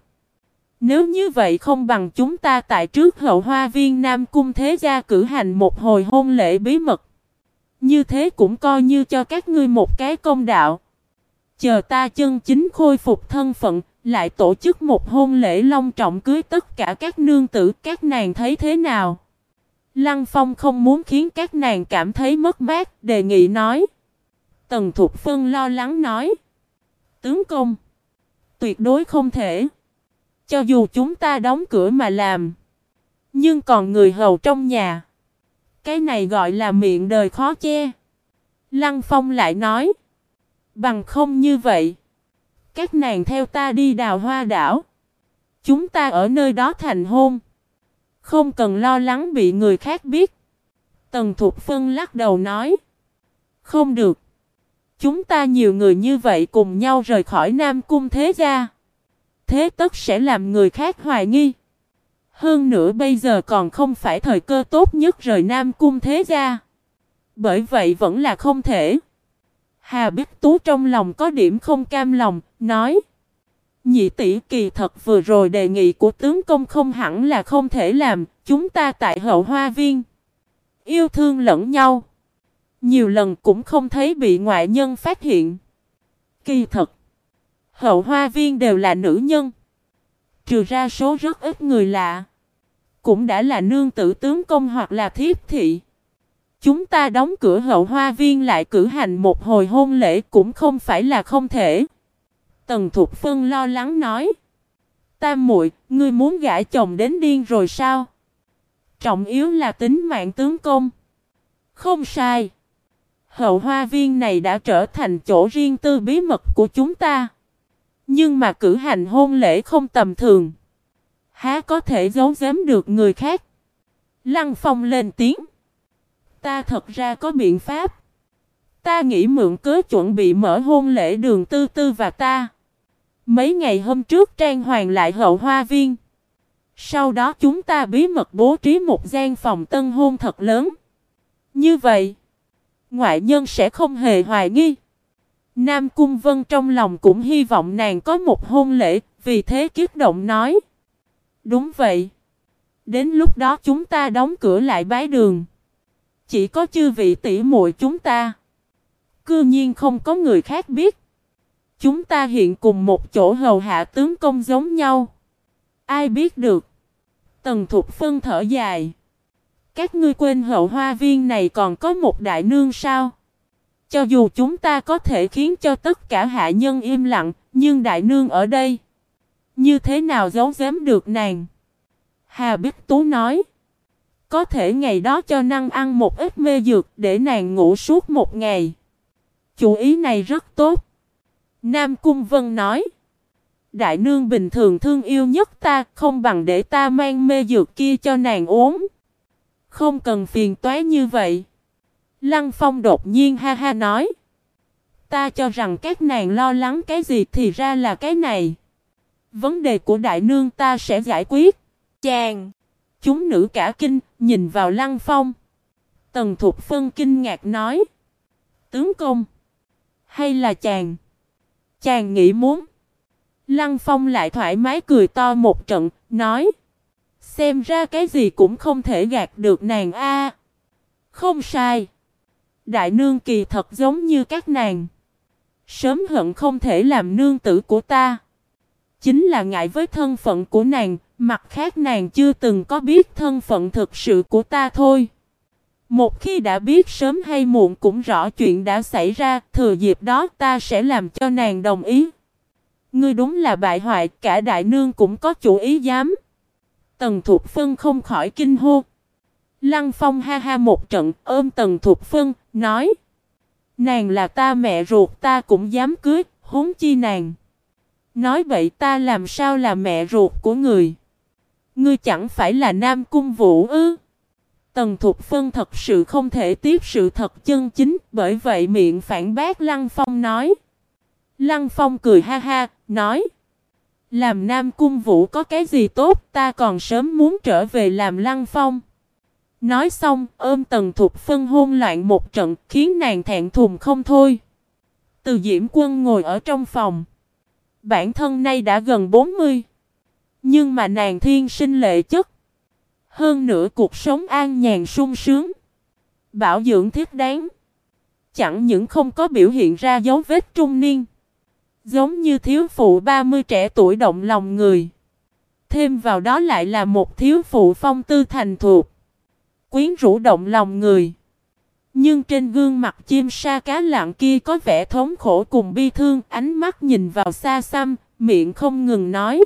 Nếu như vậy không bằng chúng ta tại trước hậu hoa viên Nam Cung thế gia cử hành một hồi hôn lễ bí mật. Như thế cũng coi như cho các ngươi một cái công đạo. Chờ ta chân chính khôi phục thân phận, lại tổ chức một hôn lễ long trọng cưới tất cả các nương tử, các nàng thấy thế nào? Lăng Phong không muốn khiến các nàng cảm thấy mất mát, đề nghị nói. Tần Thục Phân lo lắng nói. Tướng công, tuyệt đối không thể. Cho dù chúng ta đóng cửa mà làm, nhưng còn người hầu trong nhà. Cái này gọi là miệng đời khó che. Lăng Phong lại nói. Bằng không như vậy, các nàng theo ta đi Đào Hoa đảo. Chúng ta ở nơi đó thành hôn. Không cần lo lắng bị người khác biết. Tần Thục Phân lắc đầu nói. Không được. Chúng ta nhiều người như vậy cùng nhau rời khỏi Nam Cung thế gia. Thế tất sẽ làm người khác hoài nghi. Hơn nữa bây giờ còn không phải thời cơ tốt nhất rời Nam Cung thế gia. Bởi vậy vẫn là không thể. Hà Bích Tú trong lòng có điểm không cam lòng, nói. Nhị tỷ kỳ thật vừa rồi đề nghị của tướng công không hẳn là không thể làm, chúng ta tại hậu hoa viên. Yêu thương lẫn nhau. Nhiều lần cũng không thấy bị ngoại nhân phát hiện. Kỳ thật, hậu hoa viên đều là nữ nhân. Trừ ra số rất ít người lạ. Cũng đã là nương tử tướng công hoặc là thiếp thị. Chúng ta đóng cửa hậu hoa viên lại cử hành một hồi hôn lễ cũng không phải là không thể. Tần Thục Phân lo lắng nói. Tam muội, ngươi muốn gả chồng đến điên rồi sao? Trọng yếu là tính mạng tướng công. Không sai. Hậu hoa viên này đã trở thành chỗ riêng tư bí mật của chúng ta. Nhưng mà cử hành hôn lễ không tầm thường. Há có thể giấu giếm được người khác. Lăng Phong lên tiếng. Ta thật ra có biện pháp. Ta nghĩ mượn cớ chuẩn bị mở hôn lễ Đường Tư Tư và ta. Mấy ngày hôm trước trang hoàng lại hậu hoa viên. Sau đó chúng ta bí mật bố trí một gian phòng tân hôn thật lớn. Như vậy, ngoại nhân sẽ không hề hoài nghi. Nam Cung Vân trong lòng cũng hy vọng nàng có một hôn lễ, vì thế kích động nói. Đúng vậy. Đến lúc đó chúng ta đóng cửa lại bái đường. Chỉ có chư vị tỷ muội chúng ta. Cư nhiên không có người khác biết. Chúng ta hiện cùng một chỗ hầu hạ tướng công giống nhau. Ai biết được. Tần Thục Phân thở dài. Các ngươi quên hậu hoa viên này còn có một đại nương sao? Cho dù chúng ta có thể khiến cho tất cả hạ nhân im lặng, nhưng đại nương ở đây. Như thế nào giấu giếm được nàng? Hà Bích Tú nói. Có thể ngày đó cho năng ăn một ít mê dược để nàng ngủ suốt một ngày. Chủ ý này rất tốt. Nam Cung Vân nói. Đại nương bình thường thương yêu nhất ta, không bằng để ta mang mê dược kia cho nàng uống. Không cần phiền toái như vậy. Lăng Phong đột nhiên ha ha nói. Ta cho rằng các nàng lo lắng cái gì thì ra là cái này. Vấn đề của đại nương ta sẽ giải quyết. Chàng. Chúng nữ cả kinh, nhìn vào Lăng Phong. Tần Thục Phân kinh ngạc nói. Tướng công. Hay là chàng? Chàng nghĩ muốn. Lăng Phong lại thoải mái cười to một trận, nói. Xem ra cái gì cũng không thể gạt được nàng a. Không sai. Đại nương kỳ thật giống như các nàng. Sớm hận không thể làm nương tử của ta. Chính là ngại với thân phận của nàng, mặt khác nàng chưa từng có biết thân phận thực sự của ta thôi. Một khi đã biết sớm hay muộn cũng rõ chuyện đã xảy ra, thừa dịp đó ta sẽ làm cho nàng đồng ý. Ngươi đúng là bại hoại, cả đại nương cũng có chủ ý dám. Tần Thục Phân không khỏi kinh hô. Lăng Phong ha ha một trận, ôm Tần Thục Phân, nói. Nàng là ta mẹ ruột ta cũng dám cưới, huống chi nàng. Nói vậy ta làm sao là mẹ ruột của người. Ngươi chẳng phải là Nam Cung Vũ ư. Tần Thục Phân thật sự không thể tiếp sự thật chân chính, bởi vậy miệng phản bác Lăng Phong nói. Lăng Phong cười ha ha, nói. Làm Nam Cung Vũ có cái gì tốt, ta còn sớm muốn trở về làm Lăng Phong. Nói xong, ôm Tần Thục Phân hôn loạn một trận, khiến nàng thẹn thùng không thôi. Từ Diễm Quân ngồi ở trong phòng. Bản thân nay đã gần 40. Nhưng mà nàng thiên sinh lệ chất. Hơn nữa cuộc sống an nhàn sung sướng. Bảo dưỡng thiết đáng. Chẳng những không có biểu hiện ra dấu vết trung niên. Giống như thiếu phụ 30 trẻ tuổi động lòng người. Thêm vào đó lại là một thiếu phụ phong tư thành thục. Quyến rũ động lòng người. Nhưng trên gương mặt chim sa cá lặng kia có vẻ thống khổ cùng bi thương. Ánh mắt nhìn vào xa xăm, miệng không ngừng nói.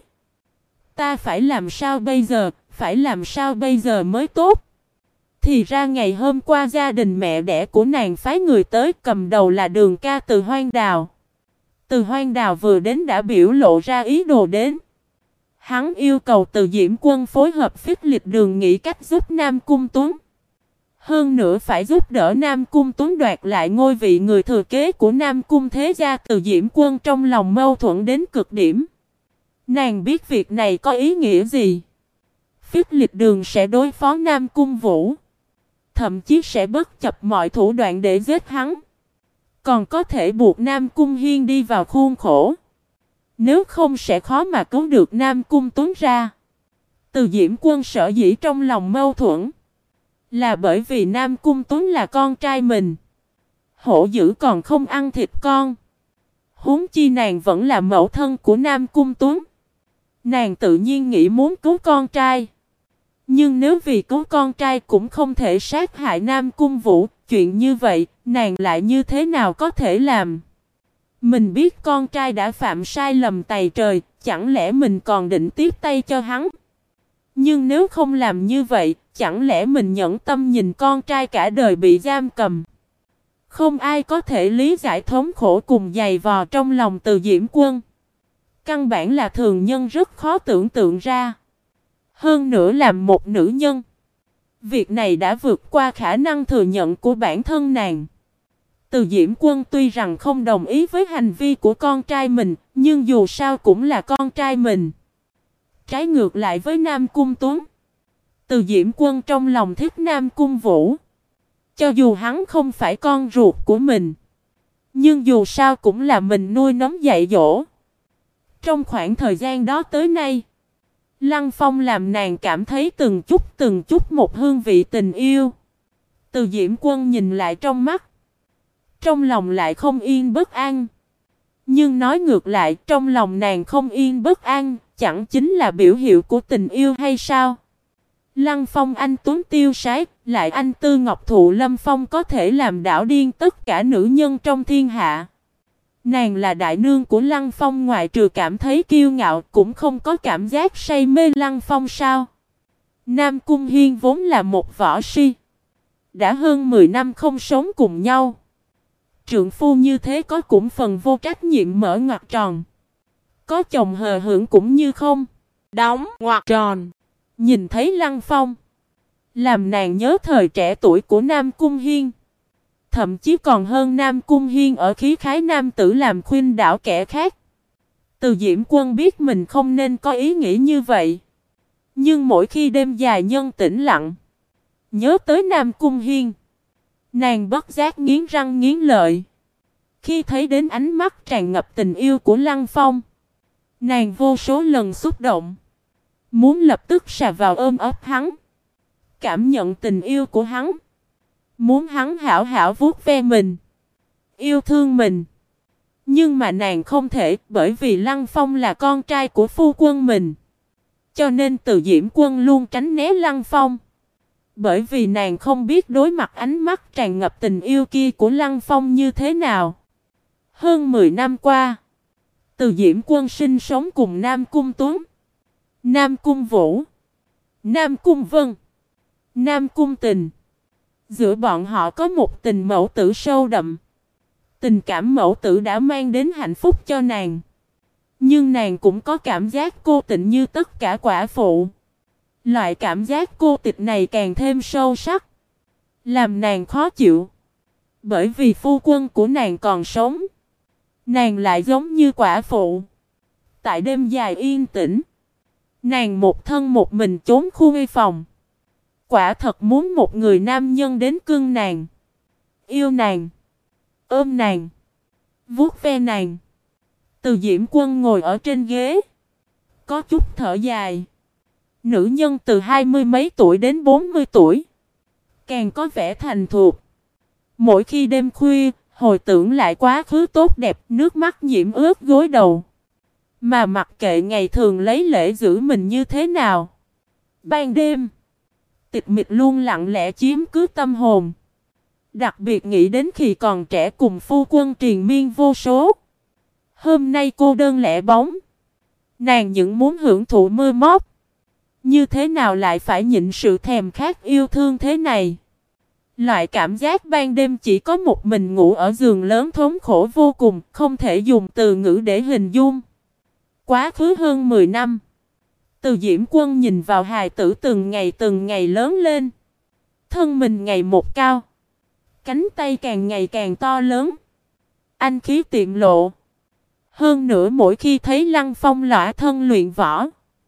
Ta phải làm sao bây giờ, phải làm sao bây giờ mới tốt. Thì ra ngày hôm qua gia đình mẹ đẻ của nàng phái người tới, cầm đầu là Đường ca Từ Hoang Đào. Từ Hoang Đào vừa đến đã biểu lộ ra ý đồ đến. Hắn yêu cầu Từ Diễm Quân phối hợp phích lịch Đường nghĩ cách giúp Nam Cung Tuấn. Hơn nữa phải giúp đỡ Nam Cung Tuấn đoạt lại ngôi vị người thừa kế của Nam Cung thế gia. Từ Diễm Quân trong lòng mâu thuẫn đến cực điểm. Nàng biết việc này có ý nghĩa gì. Phích lịch Đường sẽ đối phó Nam Cung Vũ. Thậm chí sẽ bất chấp mọi thủ đoạn để giết hắn. Còn có thể buộc Nam Cung Hiên đi vào khuôn khổ. Nếu không sẽ khó mà cứu được Nam Cung Tuấn ra. Từ Diễm Quân sở dĩ trong lòng mâu thuẫn. Là bởi vì Nam Cung Tuấn là con trai mình. Hổ dữ còn không ăn thịt con. Huống chi nàng vẫn là mẫu thân của Nam Cung Tuấn. Nàng tự nhiên nghĩ muốn cứu con trai. Nhưng nếu vì cứu con trai cũng không thể sát hại Nam Cung Vũ, chuyện như vậy, nàng lại như thế nào có thể làm? Mình biết con trai đã phạm sai lầm tày trời, chẳng lẽ mình còn định tiếp tay cho hắn? Nhưng nếu không làm như vậy, chẳng lẽ mình nhẫn tâm nhìn con trai cả đời bị giam cầm? Không ai có thể lý giải thống khổ cùng dày vò trong lòng Từ Diễm Quân. Căn bản là thường nhân rất khó tưởng tượng ra. Hơn nữa làm một nữ nhân. Việc này đã vượt qua khả năng thừa nhận của bản thân nàng. Từ Diễm Quân tuy rằng không đồng ý với hành vi của con trai mình, nhưng dù sao cũng là con trai mình. Trái ngược lại với Nam Cung Tuấn, Từ Diễm Quân trong lòng thích Nam Cung Vũ. Cho dù hắn không phải con ruột của mình, nhưng dù sao cũng là mình nuôi nấng dạy dỗ. Trong khoảng thời gian đó tới nay, Lăng Phong làm nàng cảm thấy từng chút một hương vị tình yêu. Từ Diễm Quân nhìn lại trong mắt, trong lòng lại không yên bất an. Nhưng nói ngược lại, trong lòng nàng không yên bất an, chẳng chính là biểu hiệu của tình yêu hay sao? Lăng Phong anh tuấn tiêu sái, lại anh tư ngọc thụ lâm phong có thể làm đảo điên tất cả nữ nhân trong thiên hạ. Nàng là đại nương của Lăng Phong, ngoại trừ cảm thấy kiêu ngạo cũng không có cảm giác say mê Lăng Phong sao? Nam Cung Hiên vốn là một võ si, đã hơn 10 năm không sống cùng nhau. Trượng phu như thế có cũng phần vô trách nhiệm mở ngoặc tròn. Có chồng hờ hững cũng như không đóng ngoặc tròn. Nhìn thấy Lăng Phong, làm nàng nhớ thời trẻ tuổi của Nam Cung Hiên. Thậm chí còn hơn Nam Cung Hiên ở khí khái nam tử làm khuynh đảo kẻ khác. Từ Diễm Quân biết mình không nên có ý nghĩ như vậy. Nhưng mỗi khi đêm dài nhân tĩnh lặng, nhớ tới Nam Cung Hiên, nàng bất giác nghiến răng nghiến lợi. Khi thấy đến ánh mắt tràn ngập tình yêu của Lăng Phong, nàng vô số lần xúc động, muốn lập tức xà vào ôm ấp hắn, cảm nhận tình yêu của hắn, muốn hắn hảo hảo vuốt ve mình, yêu thương mình. Nhưng mà nàng không thể, bởi vì Lăng Phong là con trai của phu quân mình. Cho nên Từ Diễm Quân luôn tránh né Lăng Phong. Bởi vì nàng không biết đối mặt ánh mắt tràn ngập tình yêu kia của Lăng Phong như thế nào. Hơn 10 năm qua, Từ Diễm Quân sinh sống cùng Nam Cung Tuấn, Nam Cung Vũ, Nam Cung Vân, Nam Cung Tình. Giữa bọn họ có một tình mẫu tử sâu đậm. Tình cảm mẫu tử đã mang đến hạnh phúc cho nàng. Nhưng nàng cũng có cảm giác cô tịch như tất cả quả phụ. Loại cảm giác cô tịch này càng thêm sâu sắc, làm nàng khó chịu. Bởi vì phu quân của nàng còn sống, nàng lại giống như quả phụ. Tại đêm dài yên tĩnh, nàng một thân một mình trốn khuê phòng. Quả thật muốn một người nam nhân đến cưng nàng, yêu nàng, ôm nàng, vuốt ve nàng. Từ Diễm Quân ngồi ở trên ghế, có chút thở dài. Nữ nhân từ 20 mấy tuổi đến 40 tuổi, càng có vẻ thành thục. Mỗi khi đêm khuya, hồi tưởng lại quá khứ tốt đẹp, nước mắt nhiễm ướt gối đầu. Mà mặc kệ ngày thường lấy lễ giữ mình như thế nào, ban đêm, tịch mịch luôn lặng lẽ chiếm cứ tâm hồn. Đặc biệt nghĩ đến khi còn trẻ cùng phu quân triền miên vô số. Hôm nay cô đơn lẻ bóng, nàng những muốn hưởng thụ mưa móc, như thế nào lại phải nhịn sự thèm khát yêu thương thế này. Loại cảm giác ban đêm chỉ có một mình ngủ ở giường lớn thống khổ vô cùng, không thể dùng từ ngữ để hình dung. Quá khứ hơn 10 năm, Từ Diễm Quân nhìn vào hài tử từng ngày lớn lên. Thân mình ngày một cao, cánh tay càng ngày càng to lớn, anh khí tiệm lộ. Hơn nữa mỗi khi thấy Lăng Phong lõa thân luyện võ,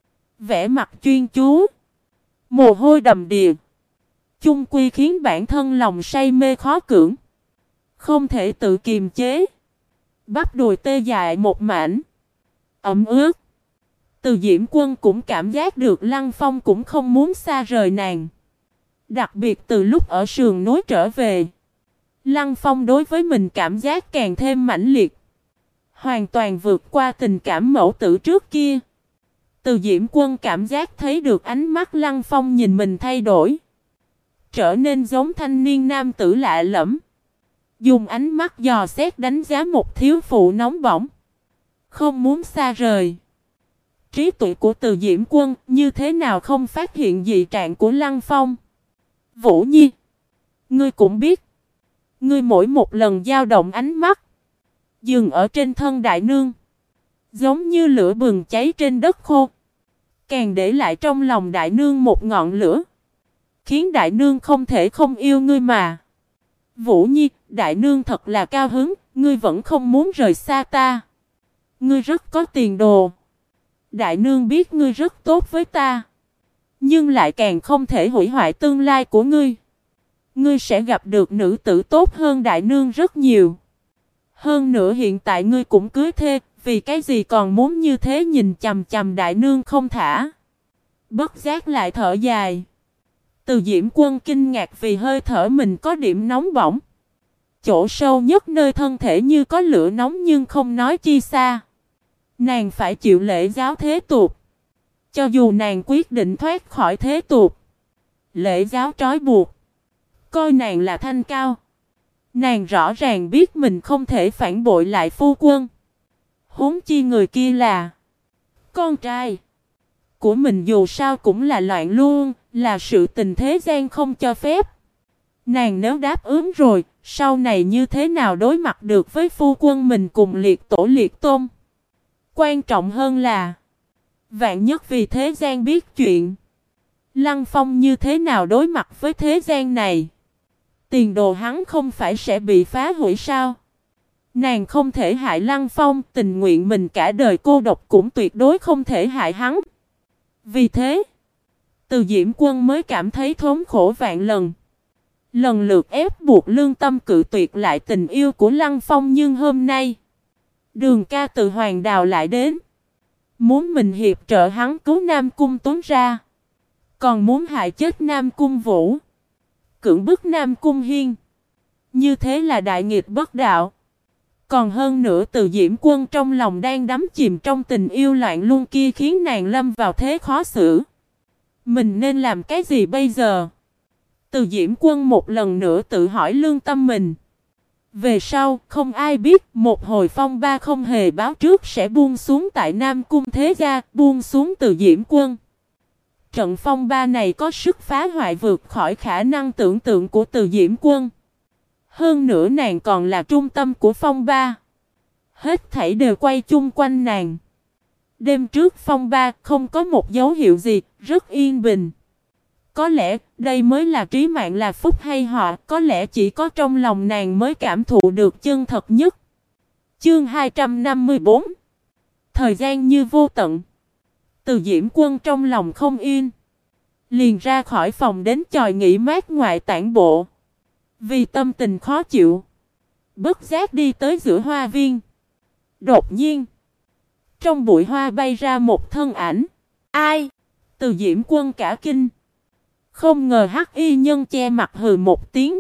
vẻ mặt chuyên chú, mồ hôi đầm đìa, chung quy khiến bản thân lòng say mê khó cưỡng, không thể tự kiềm chế. Bắp đùi tê dại một mảnh, ẩm ướt. Từ Diễm Quân cũng cảm giác được Lăng Phong cũng không muốn xa rời nàng. Đặc biệt từ lúc ở sườn núi trở về, Lăng Phong đối với mình cảm giác càng thêm mãnh liệt, hoàn toàn vượt qua tình cảm mẫu tử trước kia. Từ Diễm Quân cảm giác thấy được ánh mắt Lăng Phong nhìn mình thay đổi, trở nên giống thanh niên nam tử lạ lẫm, dùng ánh mắt dò xét đánh giá một thiếu phụ nóng bỏng, không muốn xa rời. Trí tuệ của Từ Diễm Quân như thế nào không phát hiện dị trạng của Lăng Phong. Vũ Nhi, ngươi cũng biết, ngươi mỗi một lần dao động ánh mắt, dừng ở trên thân đại nương, giống như lửa bừng cháy trên đất khô, càng để lại trong lòng đại nương một ngọn lửa, khiến đại nương không thể không yêu ngươi mà. Vũ Nhi, đại nương thật là cao hứng, ngươi vẫn không muốn rời xa ta. Ngươi rất có tiền đồ. Đại nương biết ngươi rất tốt với ta. Nhưng lại càng không thể hủy hoại tương lai của ngươi. Ngươi sẽ gặp được nữ tử tốt hơn đại nương rất nhiều. Hơn nữa hiện tại ngươi cũng cưới thê, vì cái gì còn muốn như thế nhìn chằm chằm đại nương không thả. Bất giác lại thở dài. Từ Diễm Quân kinh ngạc vì hơi thở mình có điểm nóng bỏng. Chỗ sâu nhất nơi thân thể như có lửa nóng nhưng không nói chi xa. Nàng phải chịu lễ giáo thế tục. Cho dù nàng quyết định thoát khỏi thế tục, lễ giáo trói buộc, coi nàng là thanh cao. Nàng rõ ràng biết mình không thể phản bội lại phu quân. Huống chi người kia là con trai của mình, dù sao cũng là loạn luôn, là sự tình thế gian không cho phép. Nàng nếu đáp ứng rồi, sau này như thế nào đối mặt được với phu quân mình cùng liệt tổ liệt tôn? Quan trọng hơn là vạn nhất vì thế gian biết chuyện, Lăng Phong như thế nào đối mặt với thế gian này? Tiền đồ hắn không phải sẽ bị phá hủy sao? Nàng không thể hại Lăng Phong, tình nguyện mình cả đời cô độc cũng tuyệt đối không thể hại hắn. Vì thế, Từ Diễm Quân mới cảm thấy thống khổ vạn lần. Lần lượt ép buộc lương tâm cự tuyệt lại tình yêu của Lăng Phong, nhưng hôm nay, Đường ca từ Hoàng Đào lại đến. Muốn mình hiệp trợ hắn cứu Nam Cung Tuấn ra. Còn muốn hại chết Nam Cung Vũ. Cưỡng bức Nam Cung Hiên. Như thế là đại nghịch bất đạo. Còn hơn nữa Từ Diễm Quân trong lòng đang đắm chìm trong tình yêu loạn luân kia khiến nàng lâm vào thế khó xử. Mình nên làm cái gì bây giờ? Từ Diễm Quân một lần nữa tự hỏi lương tâm mình. Về sau, không ai biết một hồi phong ba không hề báo trước sẽ buông xuống tại Nam Cung thế gia, buông xuống Từ Diễm Quân. Trận phong ba này có sức phá hoại vượt khỏi khả năng tưởng tượng của Từ Diễm Quân. Hơn nữa nàng còn là trung tâm của phong ba. Hết thảy đều quay chung quanh nàng. Đêm trước phong ba không có một dấu hiệu gì, rất yên bình. Có lẽ đây mới là trí mạng, là phúc hay họa, có lẽ chỉ có trong lòng nàng mới cảm thụ được chân thật nhất. Chương 254. Thời gian như vô tận. Từ Diễm Quân trong lòng không yên, liền ra khỏi phòng đến chòi nghỉ mát ngoại tản bộ. Vì tâm tình khó chịu, bất giác đi tới giữa hoa viên. Đột nhiên, trong bụi hoa bay ra một thân ảnh. Ai? Từ Diễm Quân cả kinh. Không ngờ hắc y nhân che mặt hừ một tiếng.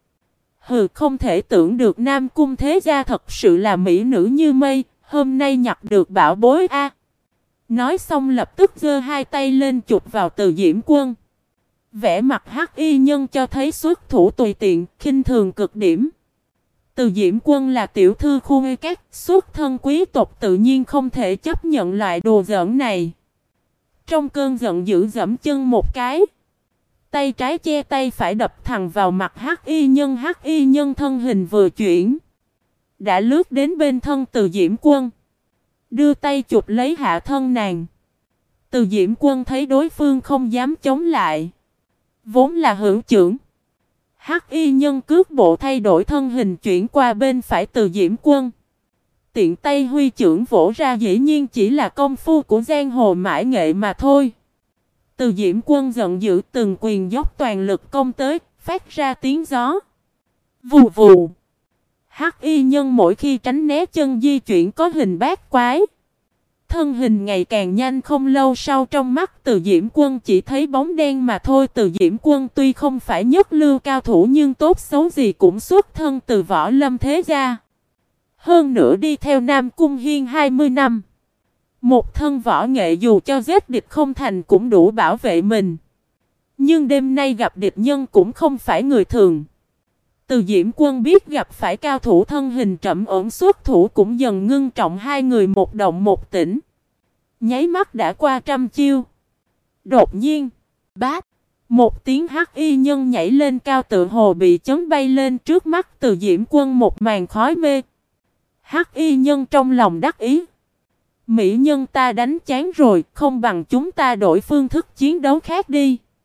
Hừ, không thể tưởng được Nam Cung thế gia thật sự là mỹ nữ như mây, hôm nay nhặt được bảo bối a. Nói xong lập tức giơ hai tay lên chụp vào Từ Diễm Quân. Vẻ mặt hắc y nhân cho thấy xuất thủ tùy tiện, khinh thường cực điểm. Từ Diễm Quân là tiểu thư khu các, xuất thân quý tộc tự nhiên không thể chấp nhận loại đồ giỡn này. Trong cơn giận dữ giẫm chân một cái. Tay trái che tay phải đập thẳng vào mặt hắc y nhân thân hình vừa chuyển, đã lướt đến bên thân Từ Diễm Quân, đưa tay chụp lấy hạ thân nàng. Từ Diễm Quân thấy đối phương không dám chống lại, vốn là hữu chưởng. Hắc y nhân cước bộ thay đổi thân hình chuyển qua bên phải Từ Diễm Quân. Tiện tay huy chưởng vỗ ra, dĩ nhiên chỉ là công phu của giang hồ mãi nghệ mà thôi. Từ Diễm Quân giận dữ từng quyền dốc toàn lực công tới, phát ra tiếng gió. Vù vù. Hắc y nhân mỗi khi tránh né chân di chuyển có hình bát quái. Thân hình ngày càng nhanh, không lâu sau trong mắt Từ Diễm Quân chỉ thấy bóng đen mà thôi. Từ Diễm Quân tuy không phải nhất lưu cao thủ nhưng tốt xấu gì cũng xuất thân từ võ lâm thế gia. Hơn nữa đi theo Nam Cung Hiên 20 năm. Một thân võ nghệ dù cho giết địch không thành cũng đủ bảo vệ mình. Nhưng đêm nay gặp địch nhân cũng không phải người thường. Từ Diễm Quân biết gặp phải cao thủ thân hình trầm ổn xuất thủ cũng dần ngưng trọng, hai người một động một tĩnh. Nháy mắt đã qua trăm chiêu. Đột nhiên, bát, một tiếng hắc y nhân nhảy lên cao tự hồ bị chấn bay lên trước mắt Từ Diễm Quân một màn khói mê. Hắc y nhân trong lòng đắc ý. Mỹ nhân ta đánh chán rồi, không bằng chúng ta đổi phương thức chiến đấu khác đi.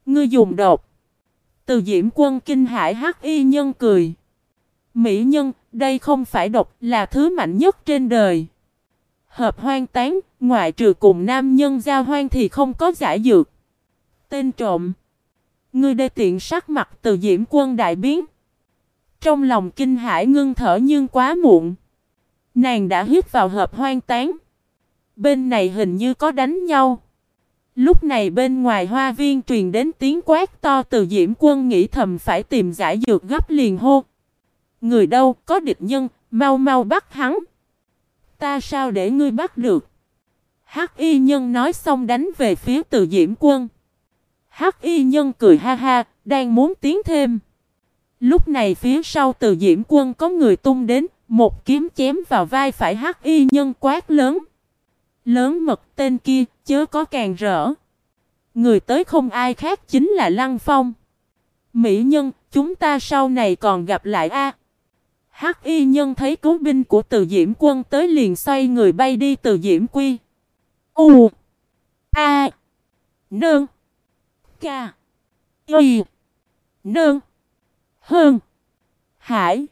Ngươi dùng độc. Từ Diễm Quân kinh hãi. Hắc y nhân cười. Mỹ nhân, đây không phải độc, là thứ mạnh nhất trên đời. Hợp hoang tán, ngoại trừ cùng nam nhân giao hoang thì không có giải dược. Tên trộm. Ngươi đê tiện. Sắc mặt Từ Diễm Quân đại biến. Trong lòng kinh hãi ngưng thở nhưng quá muộn. Nàng đã hít vào hợp hoang tán. Bên này hình như có đánh nhau. Lúc này bên ngoài hoa viên truyền đến tiếng quát to. Từ Diễm Quân nghĩ thầm phải tìm giải dược gấp liền hô. Người đâu, có địch nhân, mau mau bắt hắn. Ta sao để ngươi bắt được? Hắc y nhân nói xong đánh về phía Từ Diễm Quân. Hắc y nhân cười ha ha, đang muốn tiến thêm. Lúc này phía sau Từ Diễm Quân có người tung đến, một kiếm chém vào vai phải Hắc y nhân quát lớn. Lớn mật tên kia, chớ có càng rỡ. Người tới không ai khác chính là Lăng Phong. Mỹ nhân, chúng ta sau này còn gặp lại a. Hắc y nhân thấy cứu binh của Từ Diễm Quân tới liền xoay người bay đi. Từ Diễm Quy U A Nương Ca Y Nương Hơn Hải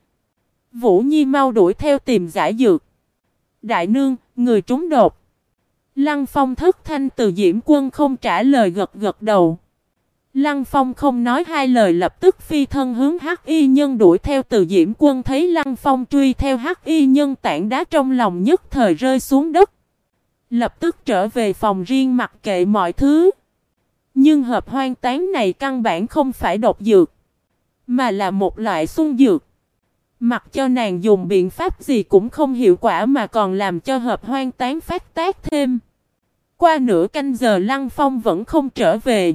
Vũ Nhi mau đuổi theo tìm giải dược. Đại nương, người trúng đột. Lăng Phong thất thanh. Từ Diễm Quân không trả lời gật gật đầu. Lăng Phong không nói hai lời lập tức phi thân hướng Hắc y nhân đuổi theo. Từ Diễm Quân thấy Lăng Phong truy theo Hắc y nhân tảng đá trong lòng nhất thời rơi xuống đất. Lập tức trở về phòng riêng mặc kệ mọi thứ. Nhưng hợp hoang tán này căn bản không phải độc dược, mà là một loại xuân dược. Mặc cho nàng dùng biện pháp gì cũng không hiệu quả mà còn làm cho hợp hoang tán phát tác thêm. Qua nửa canh giờ Lăng Phong vẫn không trở về.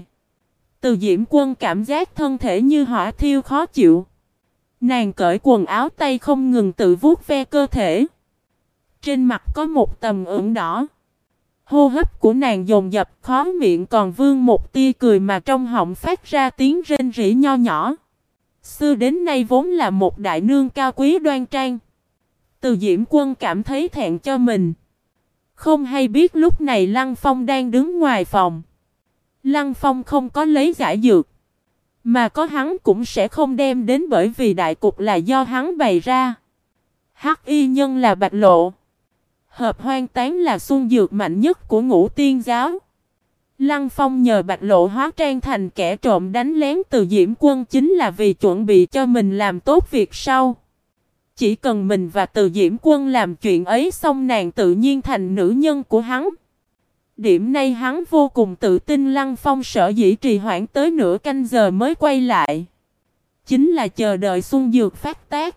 Từ Diễm Quân cảm giác thân thể như hỏa thiêu khó chịu. Nàng cởi quần áo tay không ngừng tự vuốt ve cơ thể. Trên mặt có một tầm ửng đỏ. Hô hấp của nàng dồn dập, khóe miệng còn vương một tia cười mà trong họng phát ra tiếng rên rỉ nho nhỏ. Xưa đến nay vốn là một đại nương cao quý đoan trang. Từ Diễm Quân cảm thấy thẹn cho mình. Không hay biết lúc này Lăng Phong đang đứng ngoài phòng. Lăng Phong không có lấy giải dược, mà có hắn cũng sẽ không đem đến, bởi vì đại cục là do hắn bày ra. Hắc y nhân là Bạch Lộ. Hợp hoang tán là xuân dược mạnh nhất của Ngũ Tiên giáo. Lăng Phong nhờ Bạch Lộ hóa trang thành kẻ trộm đánh lén Từ Diễm Quân chính là vì chuẩn bị cho mình làm tốt việc sau. Chỉ cần mình và Từ Diễm Quân làm chuyện ấy xong nàng tự nhiên thành nữ nhân của hắn. Điểm này hắn vô cùng tự tin. Lăng Phong sở dĩ trì hoãn tới nửa canh giờ mới quay lại, chính là chờ đợi xuân dược phát tác.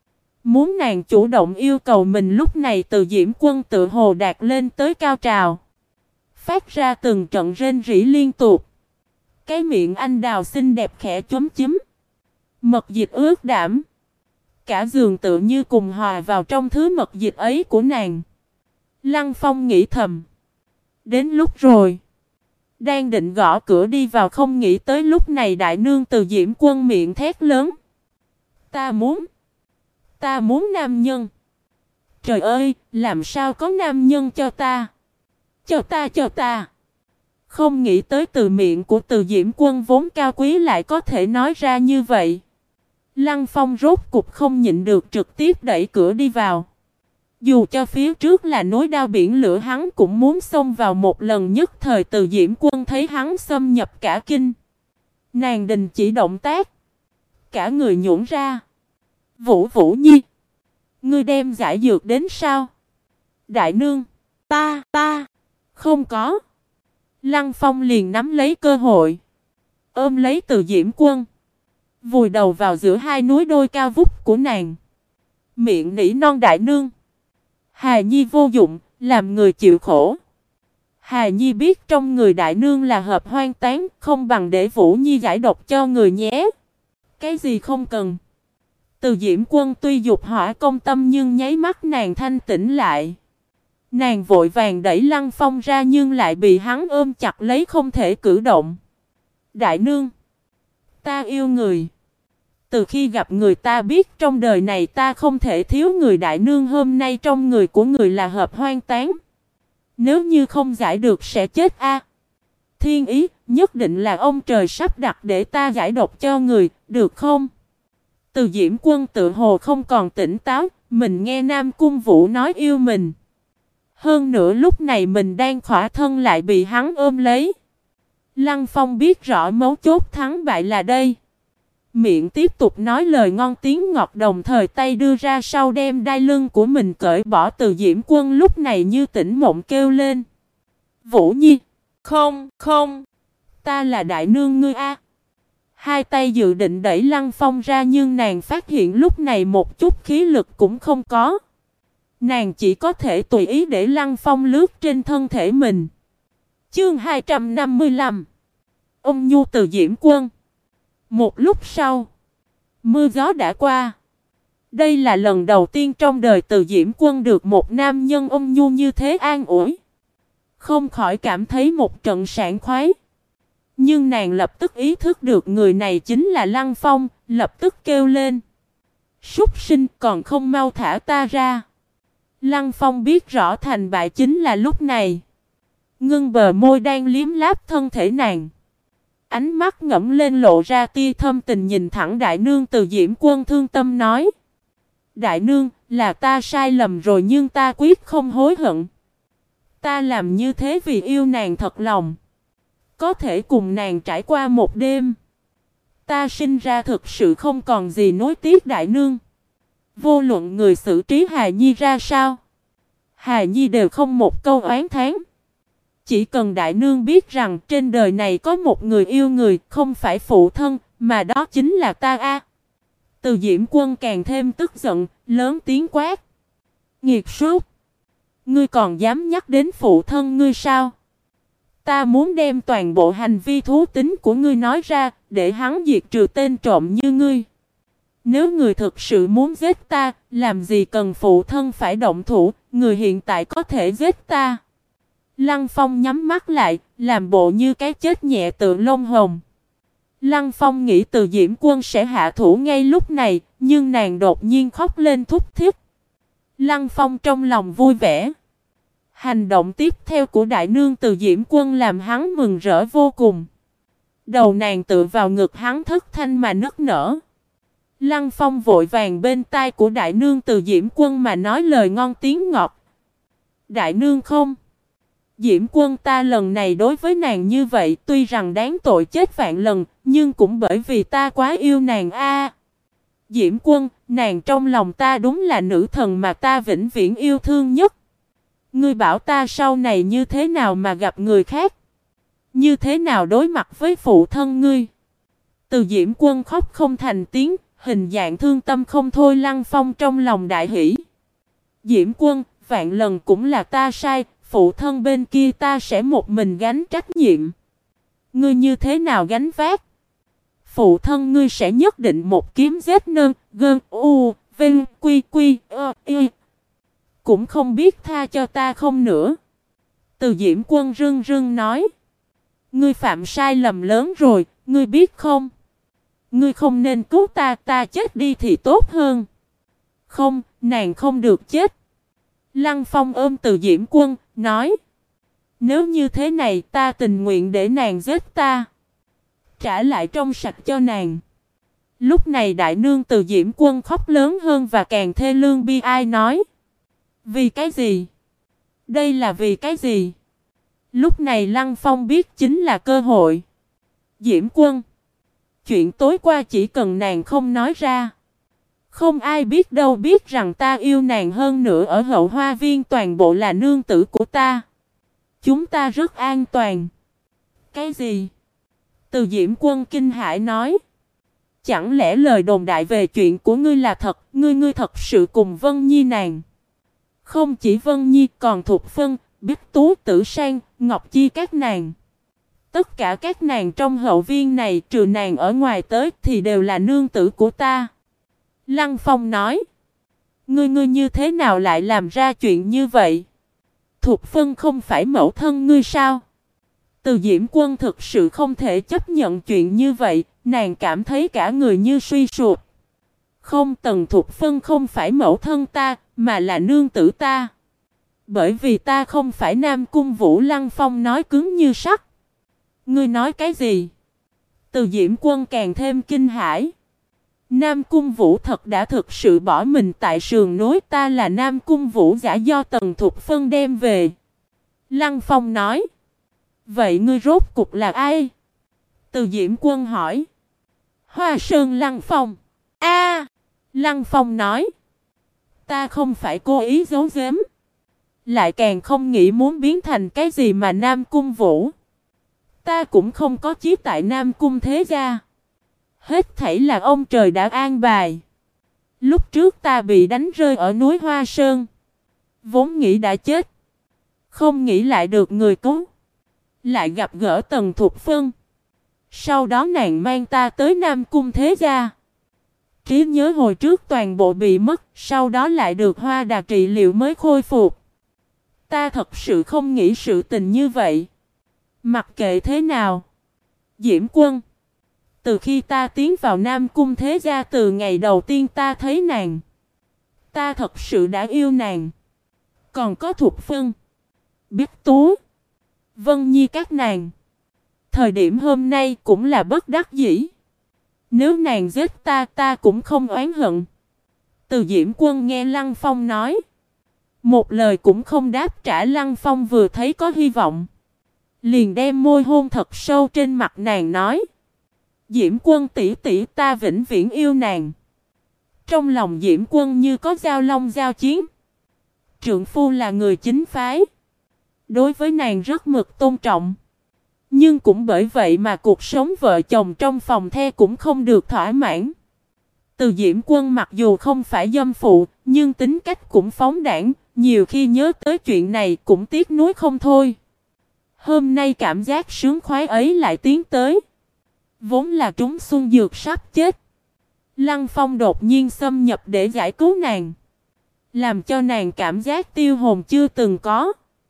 Muốn nàng chủ động yêu cầu mình. Lúc này Từ Diễm Quân tự hồ đạt lên tới cao trào, phát ra từng trận rên rỉ liên tục. Cái miệng anh đào xinh đẹp khẽ chấm chím, mật dịch ướt đẫm. Cả giường tự như cùng hòa vào trong thứ mật dịch ấy của nàng. Lăng Phong nghĩ thầm, đến lúc rồi. Đang định gõ cửa đi vào không nghĩ tới lúc này đại nương Từ Diễm Quân miệng thét lớn. Ta muốn nam nhân. Trời ơi, làm sao có nam nhân cho ta? Cho ta. Không nghĩ tới từ miệng của Từ Diễm Quân vốn cao quý lại có thể nói ra như vậy. Lăng Phong rốt cục không nhịn được trực tiếp đẩy cửa đi vào. Dù cho phía trước là núi đao biển lửa hắn cũng muốn xông vào một lần. Nhất thời Từ Diễm Quân thấy hắn xâm nhập cả kinh. Nàng đình chỉ động tác, cả người nhũn ra. Vũ Nhi, ngươi đem giải dược đến sao? Đại nương, ta, không có. Lăng Phong liền nắm lấy cơ hội, ôm lấy Từ Diễm Quân, vùi đầu vào giữa hai núi đôi cao vút của nàng. Miệng nỉ non đại nương. Hà Nhi vô dụng, làm người chịu khổ. Hà Nhi biết trong người đại nương là hợp hoang tán, không bằng để Vũ Nhi giải độc cho người nhé. Cái gì không cần. Từ Diễm Quân tuy dục hỏa công tâm nhưng nháy mắt nàng thanh tĩnh lại. Nàng vội vàng đẩy Lăng Phong ra nhưng lại bị hắn ôm chặt lấy không thể cử động. Đại nương, ta yêu người. Từ khi gặp người ta biết trong đời này ta không thể thiếu người. Đại nương, hôm nay trong người của người là hợp hoang tán. Nếu như không giải được sẽ chết a. thiên ý, nhất định là ông trời sắp đặt để ta giải độc cho người, được không? Từ Diễm Quân tự hồ không còn tỉnh táo, mình nghe Nam Cung Vũ nói yêu mình. Hơn nữa lúc này mình đang khỏa thân lại bị hắn ôm lấy. Lăng Phong biết rõ mấu chốt thắng bại là đây. Miệng tiếp tục nói lời ngon tiếng ngọt, đồng thời tay đưa ra sau đem đai lưng của mình cởi bỏ. Từ Diễm Quân lúc này như tỉnh mộng kêu lên. Vũ Nhi! Không, không! Ta là đại nương ngươi a! Hai tay dự định đẩy Lăng Phong ra nhưng nàng phát hiện lúc này một chút khí lực cũng không có. Nàng chỉ có thể tùy ý để Lăng Phong lướt trên thân thể mình. Chương 255. Ôm nhu Từ Diễm Quân. Một lúc sau, mưa gió đã qua. Đây là lần đầu tiên trong đời Từ Diễm Quân được một nam nhân ôm nhu như thế an ủi. Không khỏi cảm thấy một trận sảng khoái. Nhưng nàng lập tức ý thức được người này chính là Lăng Phong, lập tức kêu lên. Súc sinh, còn không mau thả ta ra. Lăng Phong biết rõ thành bại chính là lúc này. Ngưng bờ môi đang liếm láp thân thể nàng. Ánh mắt ngẫm lên lộ ra tia thâm tình, nhìn thẳng đại nương. Từ Diễm Quân thương tâm nói. Đại nương, là ta sai lầm rồi nhưng ta quyết không hối hận. Ta làm như thế vì yêu nàng thật lòng. Có thể cùng nàng trải qua một đêm. Ta sinh ra thực sự không còn gì nối tiếc đại nương. Vô luận người xử trí Hài Nhi ra sao, Hài Nhi đều không một câu oán thán. Chỉ cần đại nương biết rằng trên đời này có một người yêu người, không phải phụ thân, mà đó chính là ta a. Từ Diễm Quân càng thêm tức giận, lớn tiếng quát. Nghiệt súc! Ngươi còn dám nhắc đến phụ thân ngươi sao? Ta muốn đem toàn bộ hành vi thú tính của ngươi nói ra, để hắn diệt trừ tên trộm như ngươi. Nếu người thực sự muốn giết ta, làm gì cần phụ thân phải động thủ, người hiện tại có thể giết ta. Lăng Phong nhắm mắt lại, làm bộ như cái chết nhẹ tự lông hồng. Lăng Phong nghĩ Từ Diễm Quân sẽ hạ thủ ngay lúc này, nhưng nàng đột nhiên khóc lên thút thít. Lăng Phong trong lòng vui vẻ. Hành động tiếp theo của đại nương Từ Diễm Quân làm hắn mừng rỡ vô cùng. Đầu nàng tựa vào ngực hắn thất thanh mà nức nở. Lăng Phong vội vàng bên tai của đại nương Từ Diễm Quân mà nói lời ngon tiếng ngọt. Đại nương không? Diễm Quân ta lần này đối với nàng như vậy tuy rằng đáng tội chết vạn lần, nhưng cũng bởi vì ta quá yêu nàng a. Diễm Quân, nàng trong lòng ta đúng là nữ thần mà ta vĩnh viễn yêu thương nhất. Ngươi bảo ta sau này như thế nào mà gặp người khác? Như thế nào đối mặt với phụ thân ngươi? Từ Diễm Quân khóc không thành tiếng, hình dạng thương tâm không thôi. Lăng Phong trong lòng đại hỷ. Diễm Quân, vạn lần cũng là ta sai, phụ thân bên kia ta sẽ một mình gánh trách nhiệm. Ngươi như thế nào gánh vác? Phụ thân ngươi sẽ nhất định một kiếm giết nơn, gơn, u, vinh, quy, quy, y. Cũng không biết tha cho ta không nữa. Từ Diễm Quân rưng rưng nói. Ngươi phạm sai lầm lớn rồi, ngươi biết không? Ngươi không nên cứu ta, ta chết đi thì tốt hơn. Không, nàng không được chết. Lăng Phong ôm Từ Diễm Quân, nói. Nếu như thế này ta tình nguyện để nàng giết ta. Trả lại trong sạch cho nàng. Lúc này đại nương Từ Diễm Quân khóc lớn hơn và càng thê lương bi ai nói. Vì cái gì? Đây là vì cái gì? Lúc này Lăng Phong biết chính là cơ hội. Diễm Quân. Chuyện tối qua chỉ cần nàng không nói ra. Không ai biết đâu biết rằng ta yêu nàng, hơn nữa ở Hậu Hoa Viên toàn bộ là nương tử của ta. Chúng ta rất an toàn. Cái gì? Từ Diễm Quân kinh hãi nói. Chẳng lẽ lời đồn đại về chuyện của ngươi là thật? Ngươi thật sự cùng Vân Nhi nàng? Không chỉ Vân Nhi còn Thục Phân, Bích Tú, Tử Sang, Ngọc Chi các nàng. Tất cả các nàng trong hậu viên này trừ nàng ở ngoài tới thì đều là nương tử của ta. Lăng Phong nói. Ngươi như thế nào lại làm ra chuyện như vậy? Thục Phân không phải mẫu thân ngươi sao? Từ Diễm Quân thực sự không thể chấp nhận chuyện như vậy, nàng cảm thấy cả người như suy sụp. Không, Tần Thục Phân không phải mẫu thân ta, mà là nương tử ta. Bởi vì ta không phải Nam Cung Vũ. Lăng Phong nói cứng như sắt. Ngươi nói cái gì? Từ Diễm Quân càng thêm kinh hãi. Nam Cung Vũ thật đã thực sự bỏ mình tại sườn núi, ta là Nam Cung Vũ giả do Tần Thục Phân đem về. Lăng Phong nói. Vậy ngươi rốt cục là ai? Từ Diễm Quân hỏi. Hoa Sơn Lăng Phong. A, Lăng Phong nói. Ta không phải cố ý giấu giếm. Lại càng không nghĩ muốn biến thành cái gì mà Nam Cung Vũ. Ta cũng không có chí tại Nam Cung thế gia. Hết thảy là ông trời đã an bài. Lúc trước ta bị đánh rơi ở núi Hoa Sơn. Vốn nghĩ đã chết. Không nghĩ lại được người cứu. Lại gặp gỡ Tần Thục Phân. Sau đó nàng mang ta tới Nam Cung thế gia. Trí nhớ hồi trước toàn bộ bị mất. Sau đó lại được Hoa Đà trị liệu mới khôi phục. Ta thật sự không nghĩ sự tình như vậy. Mặc kệ thế nào. Diễm Quân. Từ khi ta tiến vào Nam Cung thế gia, từ ngày đầu tiên ta thấy nàng. Ta thật sự đã yêu nàng. Còn có Thục Phân, Biết Tú, Vân Nhi các nàng. Thời điểm hôm nay cũng là bất đắc dĩ. Nếu nàng giết ta, ta cũng không oán hận. Từ Diễm Quân nghe Lăng Phong nói. Một lời cũng không đáp trả. Lăng Phong vừa thấy có hy vọng. Liền đem môi hôn thật sâu trên mặt nàng nói. Diễm Quân tỷ tỷ, ta vĩnh viễn yêu nàng. Trong lòng Diễm Quân như có giao long giao chiến. Trượng phu là người chính phái. Đối với nàng rất mực tôn trọng. Nhưng cũng bởi vậy mà cuộc sống vợ chồng trong phòng the cũng không được thỏa mãn. Từ Diễm Quân mặc dù không phải dâm phụ, nhưng tính cách cũng phóng đãng, nhiều khi nhớ tới chuyện này cũng tiếc nuối không thôi. Hôm nay cảm giác sướng khoái ấy lại tiến tới. Vốn là trúng xuân dược sắp chết. Lăng Phong đột nhiên xâm nhập để giải cứu nàng. Làm cho nàng cảm giác tiêu hồn chưa từng có.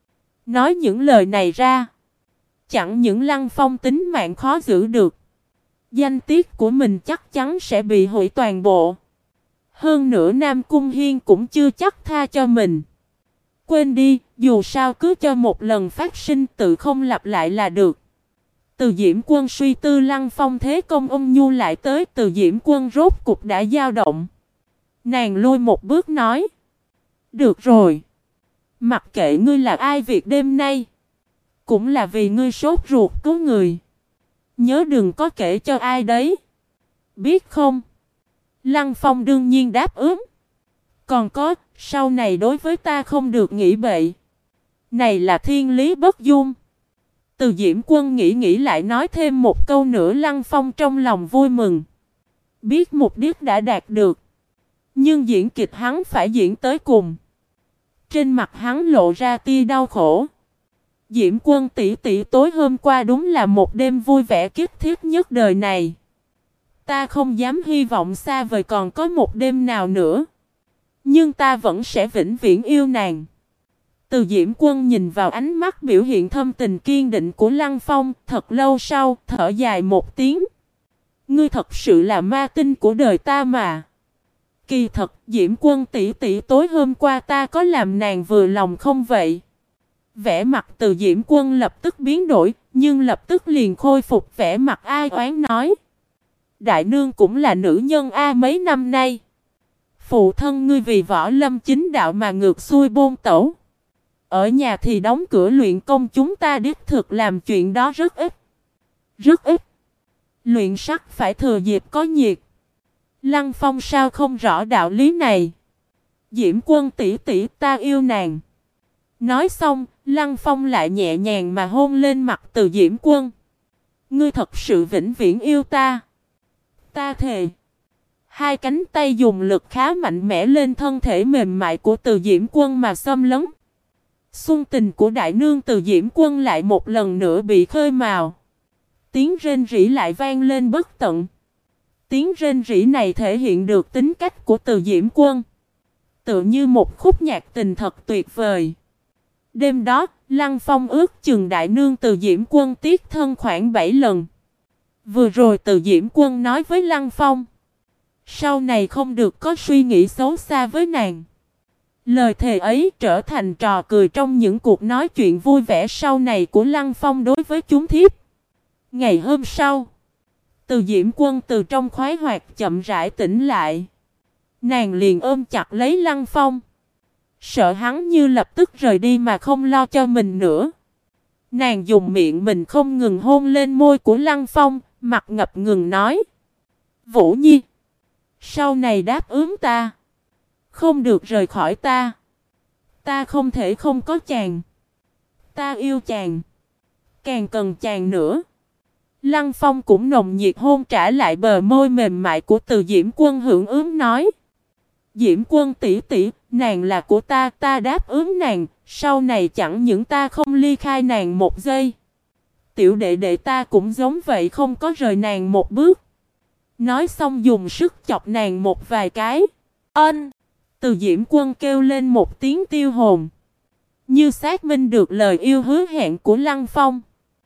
Nói những lời này ra. Chẳng những Lăng Phong tính mạng khó giữ được. Danh tiết của mình chắc chắn sẽ bị hủy toàn bộ. Hơn nữa Nam Cung Hiên cũng chưa chắc tha cho mình. Quên đi, dù sao cứ cho một lần phát sinh tự không lặp lại là được. Từ Diễm Quân suy tư Lăng Phong thế công ôn nhu lại tới. Từ Diễm Quân rốt cục đã dao động. Nàng lui một bước nói. Được rồi. Mặc kệ ngươi là ai, việc đêm nay cũng là vì ngươi sốt ruột cứu người. Nhớ đừng có kể cho ai đấy. Biết không? Lăng Phong đương nhiên đáp ứng. Còn có, sau này đối với ta không được nghĩ bậy. Này là thiên lý bất dung. Từ Diễm Quân nghĩ lại nói thêm một câu nữa. Lăng Phong trong lòng vui mừng. Biết mục đích đã đạt được. Nhưng diễn kịch hắn phải diễn tới cùng. Trên mặt hắn lộ ra tia đau khổ. Diễm Quân tỷ tỷ, tối hôm qua đúng là một đêm vui vẻ kiết thiết nhất đời này. Ta không dám hy vọng xa vời còn có một đêm nào nữa. Nhưng ta vẫn sẽ vĩnh viễn yêu nàng. Từ Diễm Quân nhìn vào ánh mắt biểu hiện thâm tình kiên định của Lăng Phong, thật lâu sau, thở dài một tiếng. Ngươi thật sự là ma tinh của đời ta mà. Kỳ thật, Diễm Quân tỷ tỷ, tối hôm qua ta có làm nàng vừa lòng không vậy? Vẻ mặt Từ Diễm Quân lập tức biến đổi, nhưng lập tức liền khôi phục vẻ mặt ai oán nói. Đại nương cũng là nữ nhân mấy năm nay. Phụ thân ngươi vì võ lâm chính đạo mà ngược xuôi bôn tẩu. Ở nhà thì đóng cửa luyện công, chúng ta đích thực làm chuyện đó rất ít. Rất ít. Luyện sắc phải thừa dịp có nhiệt. Lăng Phong sao không rõ đạo lý này? Diễm Quân tỷ tỷ, ta yêu nàng. Nói xong, Lăng Phong lại nhẹ nhàng mà hôn lên mặt Từ Diễm Quân. Ngươi thật sự vĩnh viễn yêu ta. Ta thề. Hai cánh tay dùng lực khá mạnh mẽ lên thân thể mềm mại của Từ Diễm Quân mà xâm lấn. Xuân tình của đại nương Từ Diễm Quân lại một lần nữa bị khơi mào. Tiếng rên rỉ lại vang lên bất tận. Tiếng rên rỉ này thể hiện được tính cách của Từ Diễm Quân. Tựa như một khúc nhạc tình thật tuyệt vời. Đêm đó, Lăng Phong ước chừng đại nương Từ Diễm Quân tiết thân khoảng 7 lần. Vừa rồi Từ Diễm Quân nói với Lăng Phong. Sau này không được có suy nghĩ xấu xa với nàng. Lời thề ấy trở thành trò cười trong những cuộc nói chuyện vui vẻ sau này của Lăng Phong đối với chúng thiếp. Ngày hôm sau, Từ Diễm Quân từ trong khoái hoạt chậm rãi tỉnh lại. Nàng liền ôm chặt lấy Lăng Phong. Sợ hắn như lập tức rời đi mà không lo cho mình nữa. Nàng dùng miệng mình không ngừng hôn lên môi của Lăng Phong, mặt ngập ngừng nói. Vũ Nhi, sau này đáp ứng ta. Không được rời khỏi ta. Ta không thể không có chàng. Ta yêu chàng. Càng cần chàng nữa. Lăng Phong cũng nồng nhiệt hôn trả lại bờ môi mềm mại của Từ Diễm Quân hưởng ứng nói. Diễm Quân tỷ tỷ, nàng là của ta, ta đáp ứng nàng, sau này chẳng những ta không ly khai nàng một giây. Tiểu đệ đệ ta cũng giống vậy, không có rời nàng một bước. Nói xong dùng sức chọc nàng một vài cái. Ân! Từ Diễm Quân kêu lên một tiếng tiêu hồn. Như xác minh được lời yêu hứa hẹn của Lăng Phong.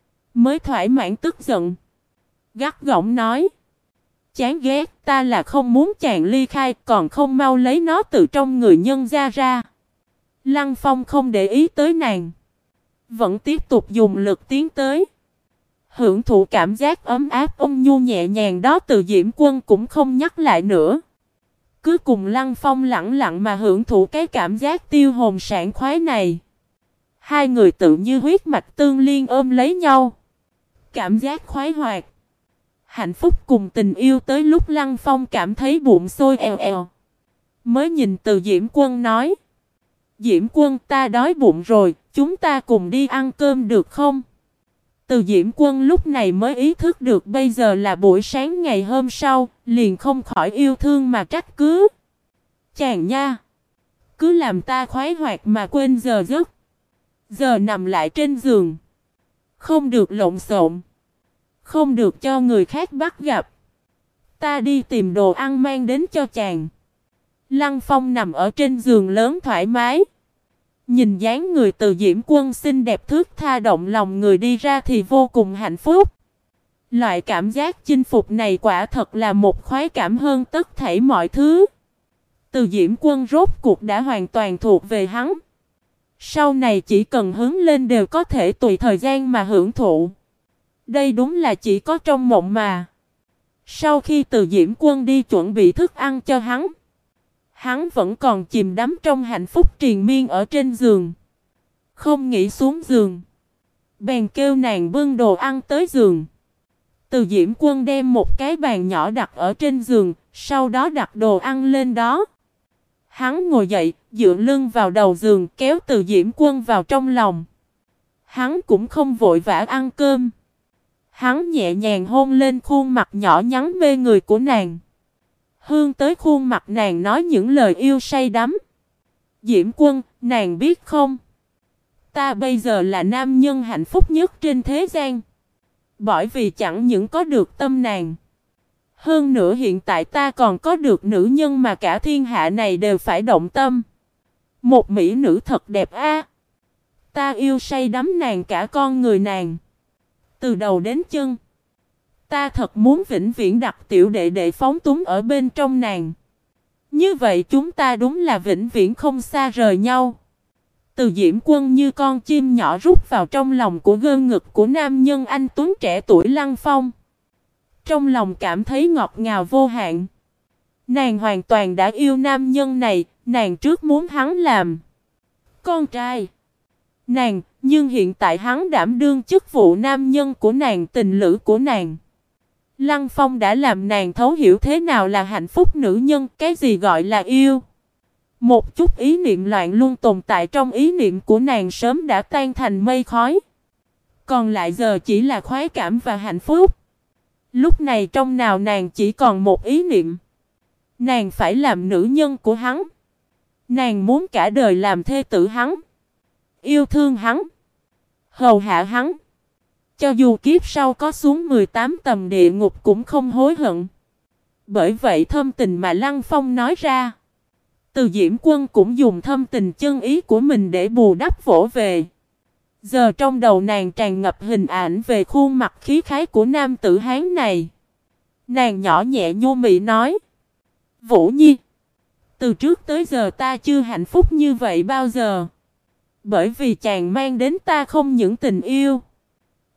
Mới thoải mãn tức giận. Gắt gỏng nói. Chán ghét, ta là không muốn chàng ly khai, còn không mau lấy nó từ trong người nhân gia ra. Lăng Phong không để ý tới nàng. Vẫn tiếp tục dùng lực tiến tới. Hưởng thụ cảm giác ấm áp ôn nhu nhẹ nhàng đó. Từ Diễm Quân cũng không nhắc lại nữa. Cứ cùng Lăng Phong lặng lặng mà hưởng thụ cái cảm giác tiêu hồn sảng khoái này. Hai người tự như huyết mạch tương liên ôm lấy nhau. Cảm giác khoái hoạt, hạnh phúc cùng tình yêu tới lúc Lăng Phong cảm thấy bụng sôi eo eo. Mới nhìn Từ Diễm Quân nói. Diễm Quân, ta đói bụng rồi, chúng ta cùng đi ăn cơm được không? Từ Diễm Quân lúc này mới ý thức được bây giờ là buổi sáng ngày hôm sau, liền không khỏi yêu thương mà trách cứ. Chàng nha, cứ làm ta khoái hoạt mà quên giờ giấc. Giờ nằm lại trên giường, không được lộn xộn, không được cho người khác bắt gặp. Ta đi tìm đồ ăn mang đến cho chàng. Lăng Phong nằm ở trên giường lớn thoải mái. Nhìn dáng người Từ Diễm Quân xinh đẹp thướt tha động lòng người đi ra thì vô cùng hạnh phúc. Loại cảm giác chinh phục này quả thật là một khoái cảm hơn tất thảy mọi thứ. Từ Diễm Quân rốt cuộc đã hoàn toàn thuộc về hắn. Sau này chỉ cần hướng lên đều có thể tùy thời gian mà hưởng thụ. Đây đúng là chỉ có trong mộng mà. Sau khi Từ Diễm Quân đi chuẩn bị thức ăn cho hắn, hắn vẫn còn chìm đắm trong hạnh phúc triền miên ở trên giường. Không nghĩ xuống giường. Bèn kêu nàng bưng đồ ăn tới giường. Từ Diễm Quân đem một cái bàn nhỏ đặt ở trên giường, sau đó đặt đồ ăn lên đó. Hắn ngồi dậy, dựa lưng vào đầu giường, kéo Từ Diễm Quân vào trong lòng. Hắn cũng không vội vã ăn cơm. Hắn nhẹ nhàng hôn lên khuôn mặt nhỏ nhắn mê người của nàng. Hương tới khuôn mặt nàng nói những lời yêu say đắm. Diễm Quân, nàng biết không? Ta bây giờ là nam nhân hạnh phúc nhất trên thế gian. Bởi vì chẳng những có được tâm nàng. Hơn nữa hiện tại ta còn có được nữ nhân mà cả thiên hạ này đều phải động tâm. Một mỹ nữ thật đẹp a. Ta yêu say đắm nàng cả con người nàng. Từ đầu đến chân. Ta thật muốn vĩnh viễn đặt tiểu đệ đệ phóng túng ở bên trong nàng. Như vậy chúng ta đúng là vĩnh viễn không xa rời nhau. Từ Diễm Quân như con chim nhỏ rút vào trong lòng của gương ngực của nam nhân anh tuấn trẻ tuổi Lăng Phong. Trong lòng cảm thấy ngọt ngào vô hạn. Nàng hoàn toàn đã yêu nam nhân này, nàng trước muốn hắn làm con trai nàng, nhưng hiện tại hắn đảm đương chức vụ nam nhân của nàng, tình lữ của nàng. Lăng Phong đã làm nàng thấu hiểu thế nào là hạnh phúc nữ nhân, cái gì gọi là yêu. Một chút ý niệm loạn luôn tồn tại trong ý niệm của nàng sớm đã tan thành mây khói. Còn lại giờ chỉ là khoái cảm và hạnh phúc. Lúc này trong nào nàng chỉ còn một ý niệm. Nàng phải làm nữ nhân của hắn. Nàng muốn cả đời làm thê tử hắn. Yêu thương hắn. Hầu hạ hắn. Cho dù kiếp sau có xuống 18 tầng địa ngục cũng không hối hận. Bởi vậy thâm tình mà Lăng Phong nói ra. Từ Diễm Quân cũng dùng thâm tình chân ý của mình để bù đắp vỗ về. Giờ trong đầu nàng tràn ngập hình ảnh về khuôn mặt khí khái của nam tử Hán này. Nàng nhỏ nhẹ nhu mị nói. Vũ Nhi, từ trước tới giờ ta chưa hạnh phúc như vậy bao giờ. Bởi vì chàng mang đến ta không những tình yêu,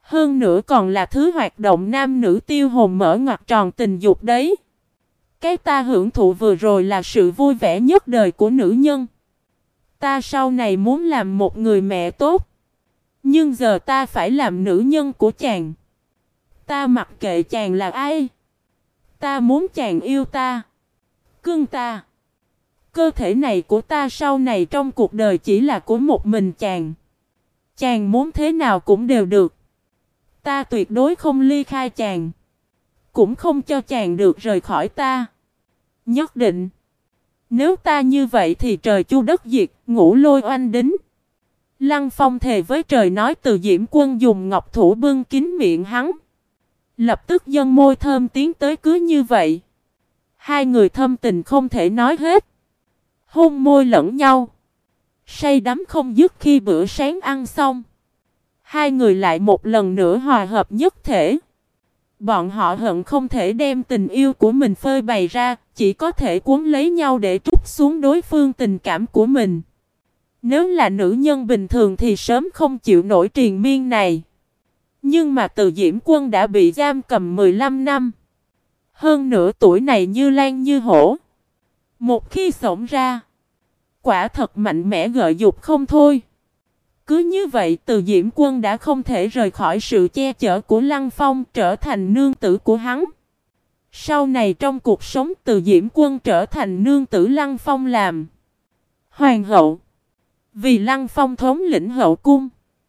Hơn nữa còn là thứ hoạt động nam nữ tiêu hồn mở ngoặt tròn tình dục đấy. Cái ta hưởng thụ vừa rồi là sự vui vẻ nhất đời của nữ nhân. Ta sau này muốn làm một người mẹ tốt. Nhưng giờ ta phải làm nữ nhân của chàng. Ta mặc kệ chàng là ai. Ta muốn chàng yêu ta. Cưng ta. Cơ thể này của ta sau này trong cuộc đời chỉ là của một mình chàng. Chàng muốn thế nào cũng đều được. Ta tuyệt đối không ly khai chàng. Cũng không cho chàng được rời khỏi ta. Nhất định. Nếu ta như vậy thì trời chu đất diệt, ngũ lôi oanh đính. Lăng Phong thề với trời nói. Từ Diễm Quân dùng ngọc thủ bưng kín miệng hắn. Lập tức dâng môi thơm tiến tới cứ như vậy. Hai người thâm tình không thể nói hết. Hôn môi lẫn nhau. Say đắm không dứt khi bữa sáng ăn xong. Hai người lại một lần nữa hòa hợp nhất thể. Bọn họ hận không thể đem tình yêu của mình phơi bày ra, chỉ có thể cuốn lấy nhau để trút xuống đối phương tình cảm của mình. Nếu là nữ nhân bình thường thì sớm không chịu nổi triền miên này. Nhưng mà Từ Diễm Quân đã bị giam cầm 15 năm. Hơn nữa tuổi này như lan như hổ. Một khi xổng ra, quả thật mạnh mẽ gợi dục không thôi. Cứ như vậy Từ Diễm Quân đã không thể rời khỏi sự che chở của Lăng Phong, trở thành nương tử của hắn. Sau này trong cuộc sống Từ Diễm Quân trở thành nương tử Lăng Phong làm hoàng hậu. Vì Lăng Phong thống lĩnh hậu cung.